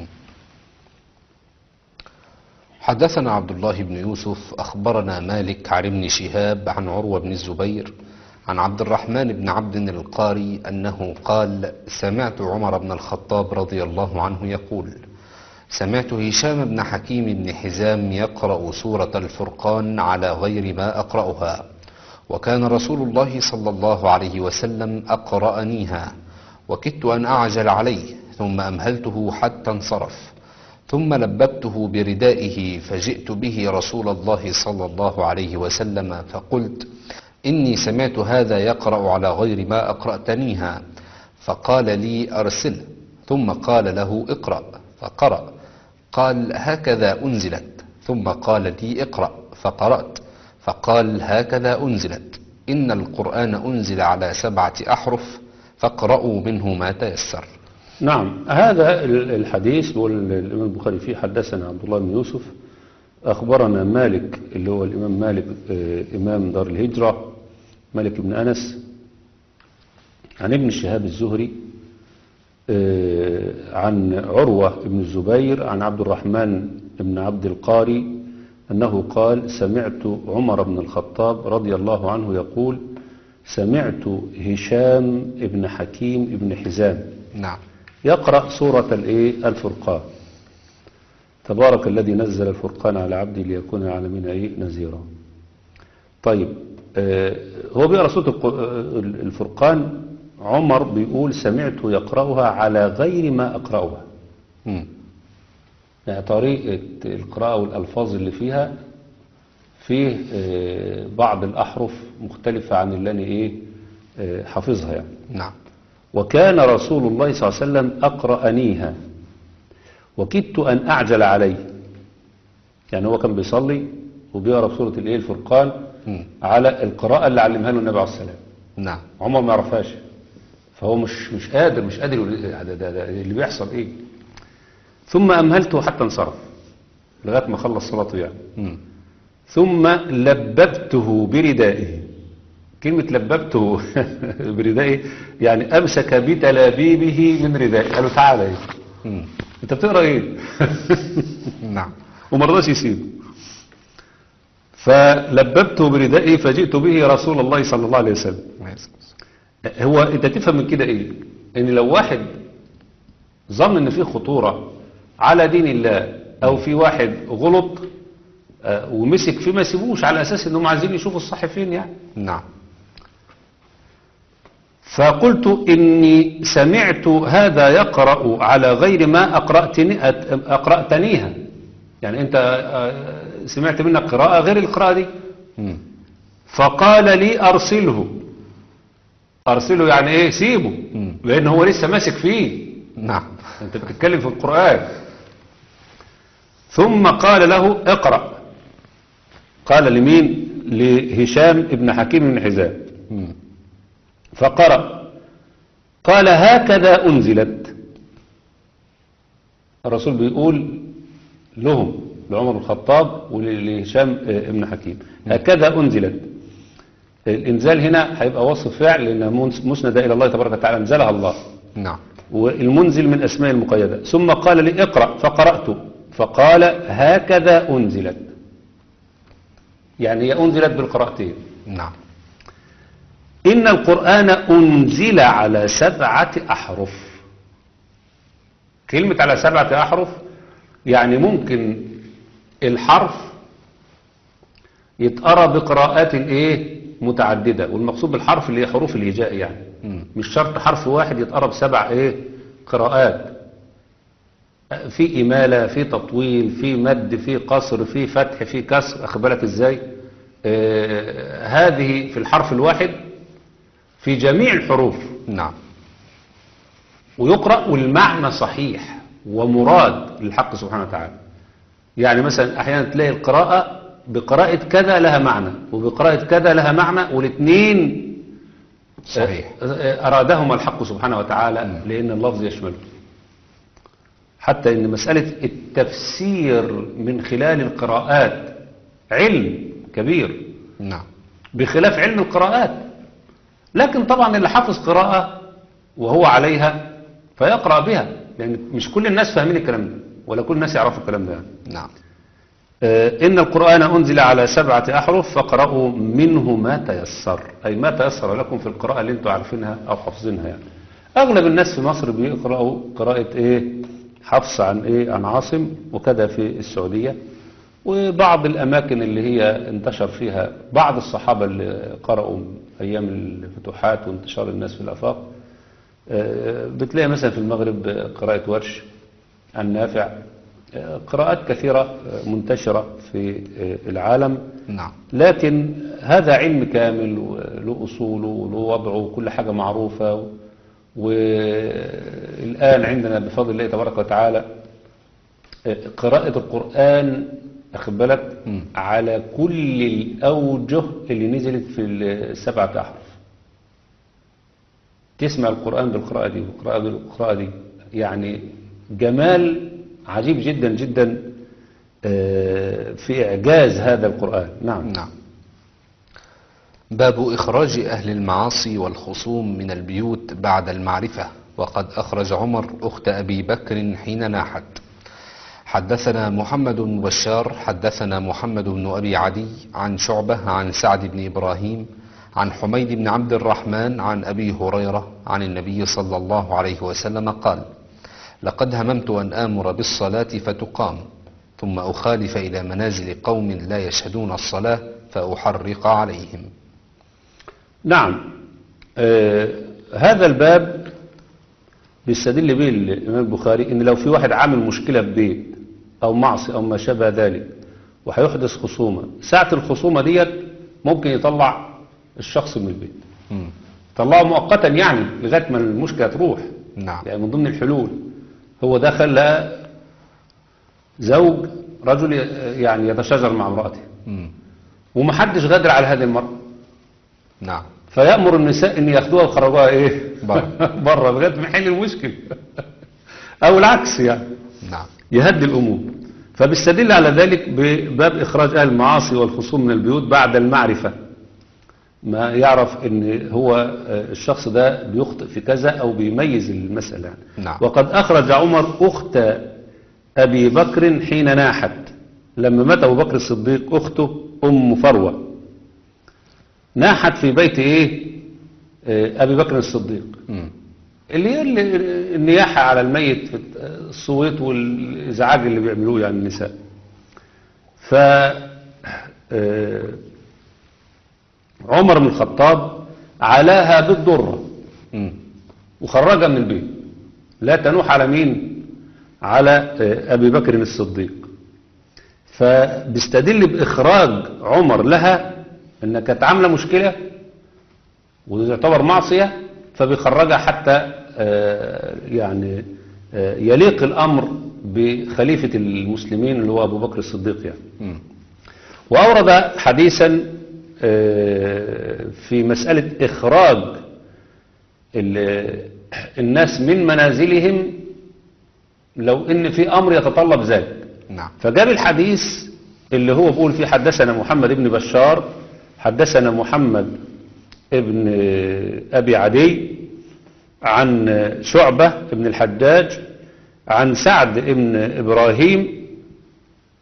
S2: حدثنا عبد الله بن يوسف أخبرنا مالك عن ابن شهاب عن عروة بن الزبير عن عبد الرحمن بن عبد القاري أنه قال: سمعت عمر بن الخطاب رضي الله عنه يقول: سمعت هشام بن حكيم بن حزام يقرأ سورة الفرقان على غير ما أقرأها، وكان رسول الله صلى الله عليه وسلم أقرأنيها، وكدت أن أعجل عليه، ثم أمهلته حتى انصرف، ثم لببته بردائه فجئت به رسول الله صلى الله عليه وسلم فقلت: إني سمعت هذا يقرأ على غير ما أقرأتنيها، فقال لي: أرسله. ثم قال له: اقرأ، فقرأ. قال: هكذا أنزلت. ثم قال لي: اقرأ، فقرأت. فقال: هكذا أنزلت. إن القرآن أنزل على سبعة أحرف فاقرأوا منه ما تيسر.
S3: نعم. هذا الحديث بيقول الإمام البخاري فيه: حدثنا عبد الله بن يوسف أخبرنا مالك، اللي هو الإمام مالك آه إمام دار الهجرة، مالك بن أنس، عن ابن شهاب الزهري آه عن عروة بن الزبير عن عبد الرحمن بن عبد القاري أنه قال: سمعت عمر بن الخطاب رضي الله عنه يقول: سمعت هشام بن حكيم بن حزام
S2: نعم
S3: يقرأ سورة الايه الفرقان. تبارك الذي نزل الفرقان على عبده ليكون العالمين ايه نذيرا. طيب آه هو بيقرأ سورة الفرقان، عمر بيقول: سمعته يقرأها على غير ما أقرأها.
S2: مم.
S3: يعني طريقة القراءة والألفاظ اللي فيها فيه آه بعض الأحرف مختلفة عن اللي أنا إيه آه حافظها يعني.
S2: نعم.
S3: وكان رسول الله صلى الله عليه وسلم أقرأنيها وكدت أن أعجل عليه. يعني هو كان بيصلي وبيقرأ سورة الإيه الفرقان
S2: مم.
S3: على القراءة اللي علمها له النبي عليه الصلاة والسلام.
S2: نعم.
S3: عمر ما يعرفهاش، فهو مش مش قادر مش قادر ده, ده, ده اللي بيحصل إيه. ثم أمهلته حتى انصرف لغاية ما خلص صلاته يعني.
S2: مم.
S3: ثم لببته بردائه. كلمة لببته بردائه يعني أمسك بتلابيبه من ردائه، قالوا: تعالى إيه
S2: مم.
S3: أنت بتقرأ إيه؟
S2: نعم.
S3: وما رضاش يسيبه. فلببته بردائه فجئت به رسول الله صلى الله عليه وسلم. هو أنت تفهم من كده إيه؟ إن لو واحد ظن إن فيه خطورة على دين الله، أو في واحد غلط آه ومسك فيه، ما يسيبوش على أساس إنهم عايزين يشوفوا الصح فين يعني.
S2: نعم.
S3: فقلت: إني سمعت هذا يقرأ على غير ما أقرأتني أقرأتنيها. يعني أنت سمعت منك قراءة غير القراءة دي.
S2: مم.
S3: فقال لي: أرسله. أرسله يعني إيه؟ سيبه.
S2: مم.
S3: لأن هو لسه ماسك فيه.
S2: نعم.
S3: أنت بتتكلم في القرآن. ثم قال له: اقرأ. قال لمين؟ لهشام ابن حكيم بن حزام.
S2: مم.
S3: فقرأ. قال: هكذا أنزلت. الرسول بيقول لهم، لعمر بن الخطاب ولهشام ابن حكيم: هكذا أنزلت. الإنزال هنا هيبقى وصف فعل، لأنها مسندة إلى الله تبارك وتعالى، أنزلها الله.
S2: نعم.
S3: والمنزل من أسماء المقيدة. ثم قال لي: اقرأ، فقرأت. فقال هكذا أنزلت، يعني هي أنزلت بالقراءتين.
S2: نعم.
S3: إن القرآن أنزل على سبعة أحرف. كلمة على سبعة أحرف يعني ممكن الحرف يتقرأ بقراءات إيه متعددة، والمقصود بالحرف اللي هي حروف الهجاء يعني.
S2: مم.
S3: مش شرط حرف واحد يتقرأ بسبع إيه قراءات، في إمالة، في تطويل، في مد، في قصر، في فتح، في كسر، أخبرك إزاي. آه هذه في الحرف الواحد في جميع الحروف.
S2: نعم.
S3: ويقرأ والمعنى صحيح ومراد للحق سبحانه وتعالى. يعني مثلا أحيانا تلاقي القراءة بقراءة كذا لها معنى، وبقراءة كذا لها معنى، والاثنين
S2: صحيح
S3: أرادهما الحق سبحانه وتعالى، لأن اللفظ يشمله. حتى إن مسألة التفسير من خلال القراءات علم كبير،
S2: نعم،
S3: بخلاف علم القراءات. لكن طبعا اللي حافظ قراءة وهو عليها فيقرأ بها، لأن مش كل الناس فاهمين الكلام ده، ولا كل الناس يعرفوا الكلام ده يعني.
S2: نعم.
S3: آه إن القرآن أنزل على سبعة أحرف فاقرأوا منه ما تيسر، أي ما تيسر لكم في القراءة اللي انتوا عارفينها أو حافظينها يعني. أغلب الناس في مصر بيقرأوا قراءة إيه حفص عن إيه عن عاصم، وكذا في السعودية، وبعض الأماكن اللي هي انتشر فيها بعض الصحابة اللي قرأوا أيام الفتوحات وانتشار الناس في الآفاق. بتلاقي مثلا في المغرب قراءة ورش عن نافع، قراءات كثيرة منتشرة في العالم.
S2: نعم.
S3: لكن هذا علم كامل وله أصوله وله وضعه وكل حاجة معروفة. والآن عندنا بفضل الله تبارك وتعالى قراءة القرآن أخذ بالك على كل الأوجه اللي نزلت في السبعة أحرف. تسمع القرآن بالقراءة دي والقراءة بالقراءة دي، يعني جمال عجيب جدا جدا في إعجاز هذا القرآن. نعم.
S2: نعم. باب إخراج أهل المعاصي والخصوم من البيوت بعد المعرفة. وقد أخرج عمر أخت أبي بكر حين ناحت. حدثنا محمد بن بشار حدثنا محمد بن أبي عدي عن شعبة عن سعد بن إبراهيم عن حميد بن عبد الرحمن عن أبي هريرة عن النبي صلى الله عليه وسلم قال: لقد هممت أن آمر بالصلاة فتقام ثم أخالف إلى منازل قوم لا يشهدون الصلاة فأحرق عليهم.
S3: نعم. آه هذا الباب بيستدل به الإمام البخاري إن لو في واحد عامل مشكلة في بيت أو معصي أو ما شابه ذلك وهيحدث خصومة، ساعة الخصومة ديت ممكن يطلع الشخص من البيت.
S2: م.
S3: طلعه مؤقتا يعني لغاية ما المشكلة تروح.
S2: نعم.
S3: يعني من ضمن الحلول هو دخل لقى زوج رجل يعني يتشاجر مع امرأته ومحدش غادر على هذه المرأة.
S2: نعم.
S3: فيأمر النساء ان ياخدوها ويخرجوها ايه بره لغايه ما يحل المشكله او العكس يعني.
S2: نعم.
S3: يهدي الامور. فبيستدل على ذلك بباب اخراج اهل المعاصي والخصوم من البيوت بعد المعرفه، ما يعرف ان هو الشخص ده بيخطئ في كذا او بيميز المساله يعني.
S2: نعم.
S3: وقد اخرج عمر اخت ابي بكر حين ناحت، لما مات ابو بكر الصديق اخته ام فروه ناحت في بيت ايه ابي بكر الصديق. م. اللي هي النياحة على الميت في الصويت والازعاج اللي بيعملوه يعني النساء. ف عمر بن الخطاب علاها بالضرة وخرجها من البيت، لا تنوح على مين؟ على ابي بكر الصديق. فبيستدل باخراج عمر لها انها كانت عامله مشكله ويعتبر معصيه، فبيخرجها حتى يعني يليق الامر بخليفه المسلمين اللي هو ابو بكر الصديق يعني. واورد حديثا في مساله اخراج الناس من منازلهم لو ان في امر يتطلب ذلك.
S2: نعم.
S3: فجاب الحديث اللي هو بيقول فيه حدثنا محمد بن بشار حدثنا محمد ابن أبي عدي عن شعبة ابن الحجاج عن سعد ابن إبراهيم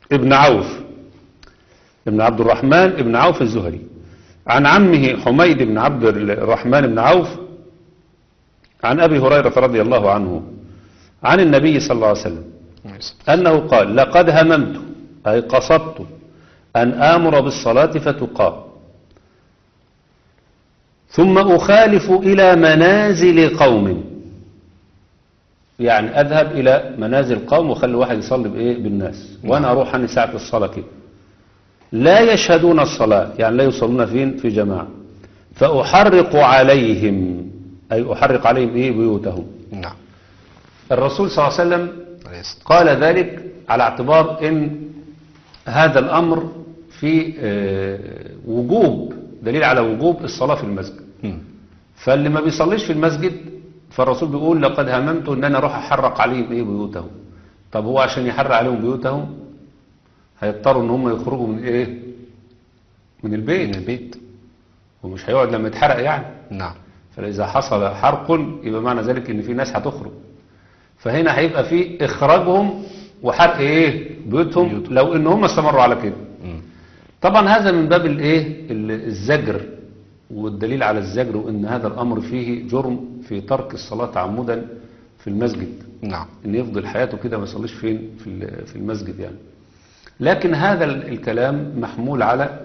S3: ابن عوف ابن عبد الرحمن ابن عوف الزهري عن عمه حميد بن عبد الرحمن بن عوف عن أبي هريرة رضي الله عنه عن النبي صلى الله عليه وسلم أنه قال لقد هممت أي قصدت أن آمر بالصلاة فتقام ثم أخالف إلى منازل قوم، يعني أذهب إلى منازل قوم وخلي واحد يصلي بإيه بالناس وأنا أروح عني ساعة الصلاة كده لا يشهدون الصلاة، يعني لا يصلون فين في جماعة، فأحرق عليهم أي أحرق عليهم إيه بيوتهم.
S2: نعم.
S3: الرسول صلى الله عليه وسلم قال ذلك على اعتبار ان هذا الامر في وجوب، دليل على وجوب الصلاة في المسجد.
S2: م.
S3: فاللي ما بيصليش في المسجد فالرسول بيقول لقد هممت ان انا اروح احرق عليهم ايه بيوتهم. طب هو عشان يحرق عليهم بيوتهم هيضطروا ان هم يخرجوا من ايه من البيت
S2: من البيت
S3: ومش هيقعد لما يتحرق يعني.
S2: نعم.
S3: فاذا حصل حرق يبقى معنى ذلك ان في ناس هتخرج، فهنا هيبقى في اخراجهم وحرق ايه بيوتهم, بيوتهم. لو ان هم استمروا على كده.
S2: م.
S3: طبعا هذا من باب الايه الزجر، والدليل على الزجر وان هذا الامر فيه جرم في ترك الصلاة عمدا في المسجد.
S2: نعم.
S3: ان يفضل حياته كده ما يصليش فين في في المسجد يعني. لكن هذا الكلام محمول على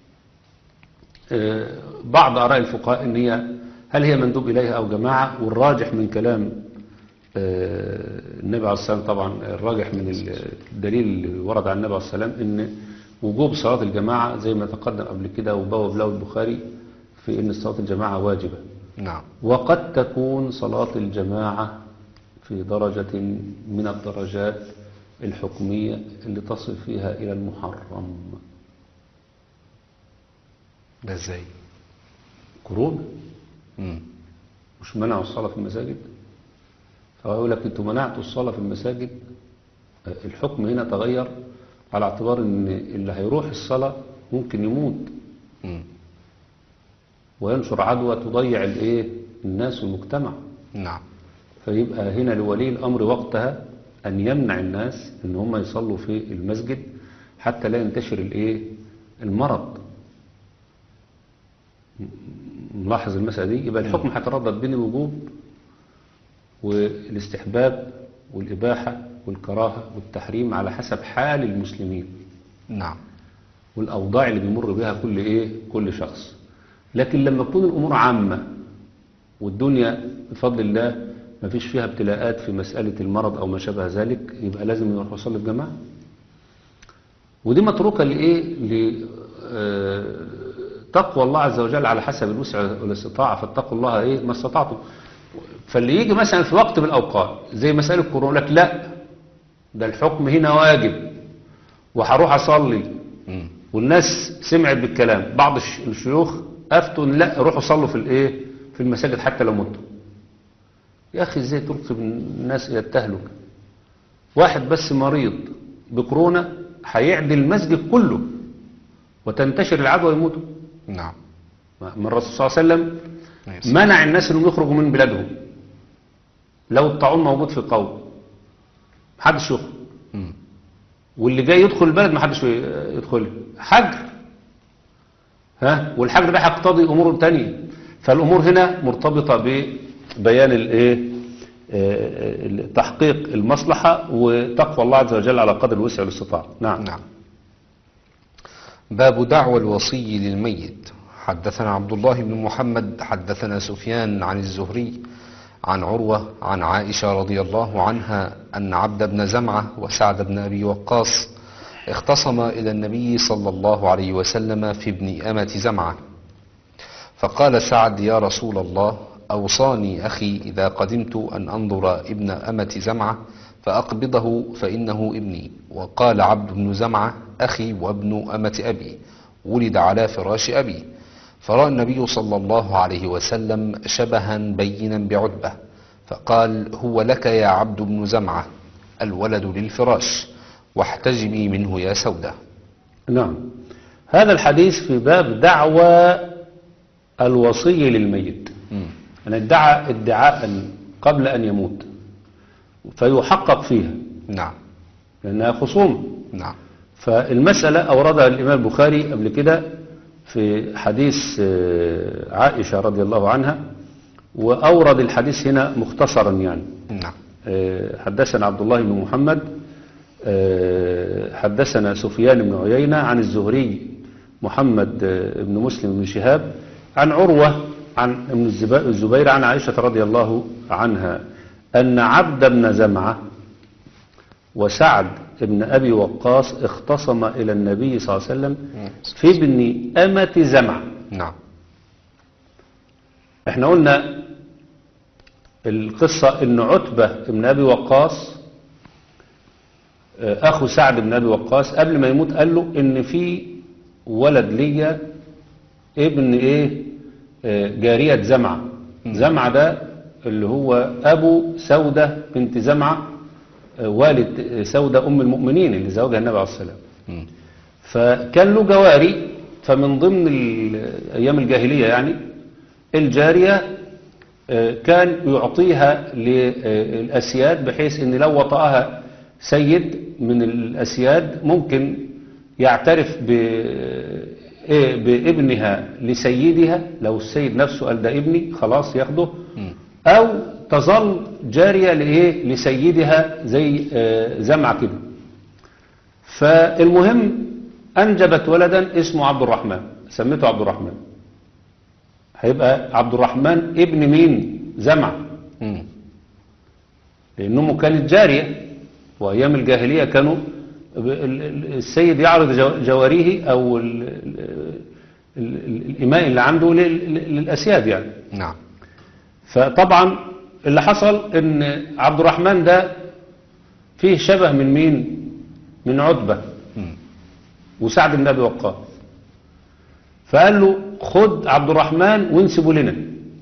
S3: بعض آراء الفقهاء ان هي هل هي مندوب اليها او جماعة، والراجح من كلام النبي عليه الصلاة والسلام طبعا الراجح من الدليل اللي ورد عن النبي عليه الصلاة والسلام ان وجوب صلاة الجماعة زي ما تقدم قبل كده وبوب له البخاري في ان صلاة الجماعة واجبة.
S2: نعم.
S3: وقد تكون صلاة الجماعة في درجة من الدرجات الحكمية اللي تصل فيها إلى المحرم.
S2: ده ازاي؟
S3: كورونا
S2: مم.
S3: مش منعوا الصلاة في المساجد، فأقول لك انتوا منعتوا الصلاة في المساجد، الحكم هنا تغير على اعتبار ان اللي هيروح الصلاة ممكن يموت
S2: مم.
S3: وينشر عدوى تضيع الايه الناس والمجتمع.
S2: نعم.
S3: فيبقى هنا لولي الأمر وقتها أن يمنع الناس أن هم يصلوا في المسجد حتى لا ينتشر الايه المرض. ملاحظ المسألة دي؟ يبقى الحكم هيتردد بين الوجوب والاستحباب والإباحة والكراهة والتحريم على حسب حال المسلمين.
S2: نعم.
S3: والأوضاع اللي بيمر بها كل إيه كل شخص. لكن لما تكون الأمور عامة والدنيا بفضل الله ما فيش فيها ابتلاءات في مسألة المرض أو ما شابه ذلك، يبقى لازم يروح يصلي الجماعة. ودي متروكة لإيه لتقوى الله عز وجل على حسب الوسع والاستطاعة، فاتقوا الله إيه ما استطعتم. فاللي يجي مثلا في وقت من الأوقات زي مسألة كورونا لك لا ده الحكم هنا واجب وهروح أصلي، والناس سمعت بالكلام، بعض الشيوخ أفتوا لا روحوا صلوا في الإيه في المساجد حتى لو متوا. يا أخي ازاي تلقي الناس إلى التهلكة؟ واحد بس مريض بكورونا هيعدي المسجد كله وتنتشر العدوى ويموتوا.
S2: نعم.
S3: من الرسول صلى الله عليه وسلم منع الناس انهم يخرجوا من بلادهم لو الطاعون موجود في قوم محدش يخرج، واللي جاي يدخل البلد محدش يدخل، حجر. ها والحجر ده هيقتضي امور تانية، فالامور هنا مرتبطة ببيان الايه تحقيق المصلحة وتقوى الله عز وجل على قدر الوسع والاستطاعة. نعم.
S2: نعم. باب دعوى الوصي للميت. حدثنا عبد الله بن محمد حدثنا سفيان عن الزهري عن عروة عن عائشة رضي الله عنها أن عبد بن زمعة وسعد بن أبي وقاص اختصما إلى النبي صلى الله عليه وسلم في ابن أمة زمعة، فقال سعد يا رسول الله أوصاني أخي إذا قدمت أن أنظر ابن أمة زمعة فأقبضه فإنه ابني. وقال عبد بن زمعة أخي وابن أمة أبي ولد على فراش أبي. فرأى النبي صلى الله عليه وسلم شبها بينا بعتبة فقال هو لك يا عبد بن زمعة الولد للفراش واحتجبي منه يا سودة.
S3: نعم. هذا الحديث في باب دعوى الوصي للميت، أن ادعى ادعاء قبل أن يموت فيحقق فيها.
S2: نعم.
S3: لأنها خصوم.
S2: نعم.
S3: فالمسألة أوردها الإمام البخاري قبل كده في حديث آه، عائشة رضي الله عنها، وأورد الحديث هنا مختصرا يعني.
S2: نعم.
S3: آه، حدثنا عبد الله بن محمد آه، حدثنا سفيان بن عيينة عن الزهري محمد آه، بن مسلم بن شهاب عن عروة عن ابن الزبا- الزبير عن عائشة رضي الله عنها أن عبد بن زمعة وسعد بن أبي وقاص اختصم إلى النبي صلى الله عليه وسلم في ابن أمة زمعة.
S2: نعم.
S3: احنا قلنا القصة ان عتبة بن أبي وقاص آه، أخو سعد بن أبي وقاص قبل ما يموت قال له ان في ولد ليا ابن ايه آه، جارية زمعة. زمعة ده اللي هو أبو سودة بنت زمعة آه، والد سودة أم المؤمنين اللي زوجها النبي عليه الصلاة والسلام.
S2: مم.
S3: فكان له جواري، فمن ضمن ال- أيام الجاهلية يعني الجارية آه، كان يعطيها للأسياد بحيث أن لو وطأها سيد من الأسياد ممكن يعترف ب إيه بابنها لسيدها، لو السيد نفسه قال ده ابني خلاص ياخده،
S2: مم.
S3: أو تظل جارية لإيه لسيدها زي آه، زمعة كده. فالمهم أنجبت ولدا اسمه عبد الرحمن، سميته عبد الرحمن. هيبقى عبد الرحمن ابن مين؟ زمعة،
S2: مم.
S3: لأن أمه كانت جارية، وأيام الجاهلية كانوا ال- ال- السيد يعرض جو- جواريه أو ال- ال- ال- الإماء اللي عنده لل- للأسياد يعني.
S2: نعم.
S3: فطبعا اللي حصل ان عبد الرحمن ده فيه شبه من مين؟ من عتبة
S2: مم.
S3: وسعد بن أبي وقاص. فقال له خد عبد الرحمن وانسبه لنا.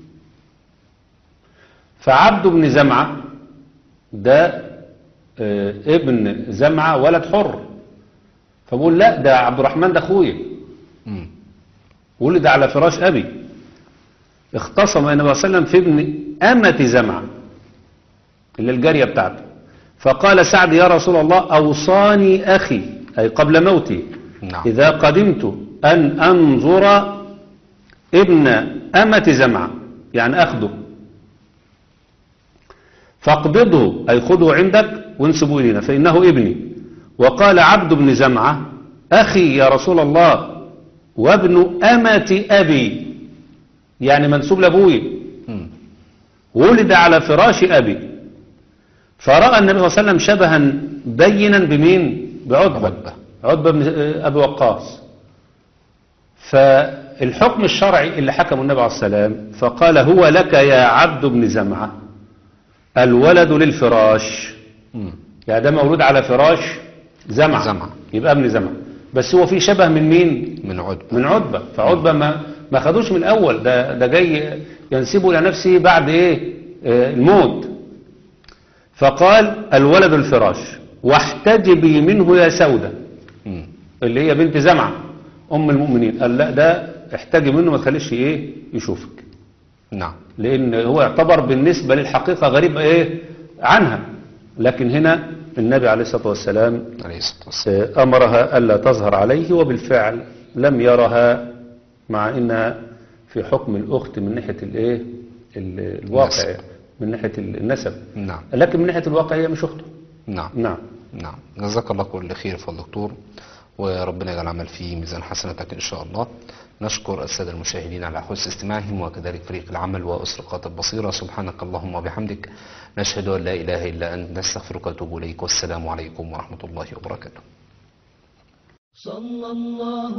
S3: فعبد بن زمعة ده آه، ابن زمعة ولد حر، فبقول لا ده عبد الرحمن ده اخويا،
S2: مم.
S3: ولد على فراش أبي. اختصم النبي صلى الله عليه وسلم في ابن أمة زمعة اللي الجارية بتاعته. فقال سعد يا رسول الله أوصاني أخي، أي قبل موتي،
S2: نعم.
S3: إذا قدمت أن أنظر ابن أمة زمعة، يعني أخذه، فاقبضه أي خذه عندك وانسبه إلينا فإنه ابني. وقال عبد بن زمعة أخي يا رسول الله وابن أمة أبي، يعني منسوب لأبوي،
S2: مم.
S3: ولد على فراش أبي. فرأى النبي صلى الله عليه وسلم شبها بينا بمين؟ بعتبة،
S2: عتبة.
S3: عتبة بن أبي وقاص. فالحكم الشرعي اللي حكمه النبي عليه السلام فقال هو لك يا عبد بن زمعة الولد للفراش،
S2: مم.
S3: يعني ده مولود على فراش زمعة،
S2: زمعة.
S3: يبقى ابن زمعة، بس هو في شبه من مين؟
S2: من عتبة.
S3: من عتبة. فعتبة ما ما خدوش من الأول، ده ده جاي ينسبه إلى نفسه بعد إيه آه، الموت. فقال الولد الفراش واحتجبي منه يا سودة،
S2: مم.
S3: اللي هي بنت زمعة أم المؤمنين. قال لا ده احتجب منه ما تخليش إيه يشوفك،
S2: نعم.
S3: لأن هو يعتبر بالنسبة للحقيقة غريب إيه عنها. لكن هنا النبي عليه الصلاة والسلام
S2: عليه الصلاة والسلام.
S3: آه، أمرها ألا تظهر عليه، وبالفعل لم يرها، مع إنها في حكم الأخت من ناحية الإيه ال- الواقع
S2: النسب.
S3: يعني، من ناحية النسب،
S2: نعم.
S3: لكن من ناحية الواقع هي مش أخته.
S2: نعم.
S3: نعم.
S2: نعم. جزاك الله كل خير فضل دكتور، وربنا يجعل العمل في ميزان حسناتك إن شاء الله. نشكر السادة المشاهدين على حسن استماعهم، وكذلك فريق العمل وأسرقات البصيرة. سبحانك اللهم وبحمدك، نشهد أن لا إله إلا أنت، نستغفرك ونتوب إليك، والسلام عليكم ورحمة الله وبركاته.
S1: صلى الله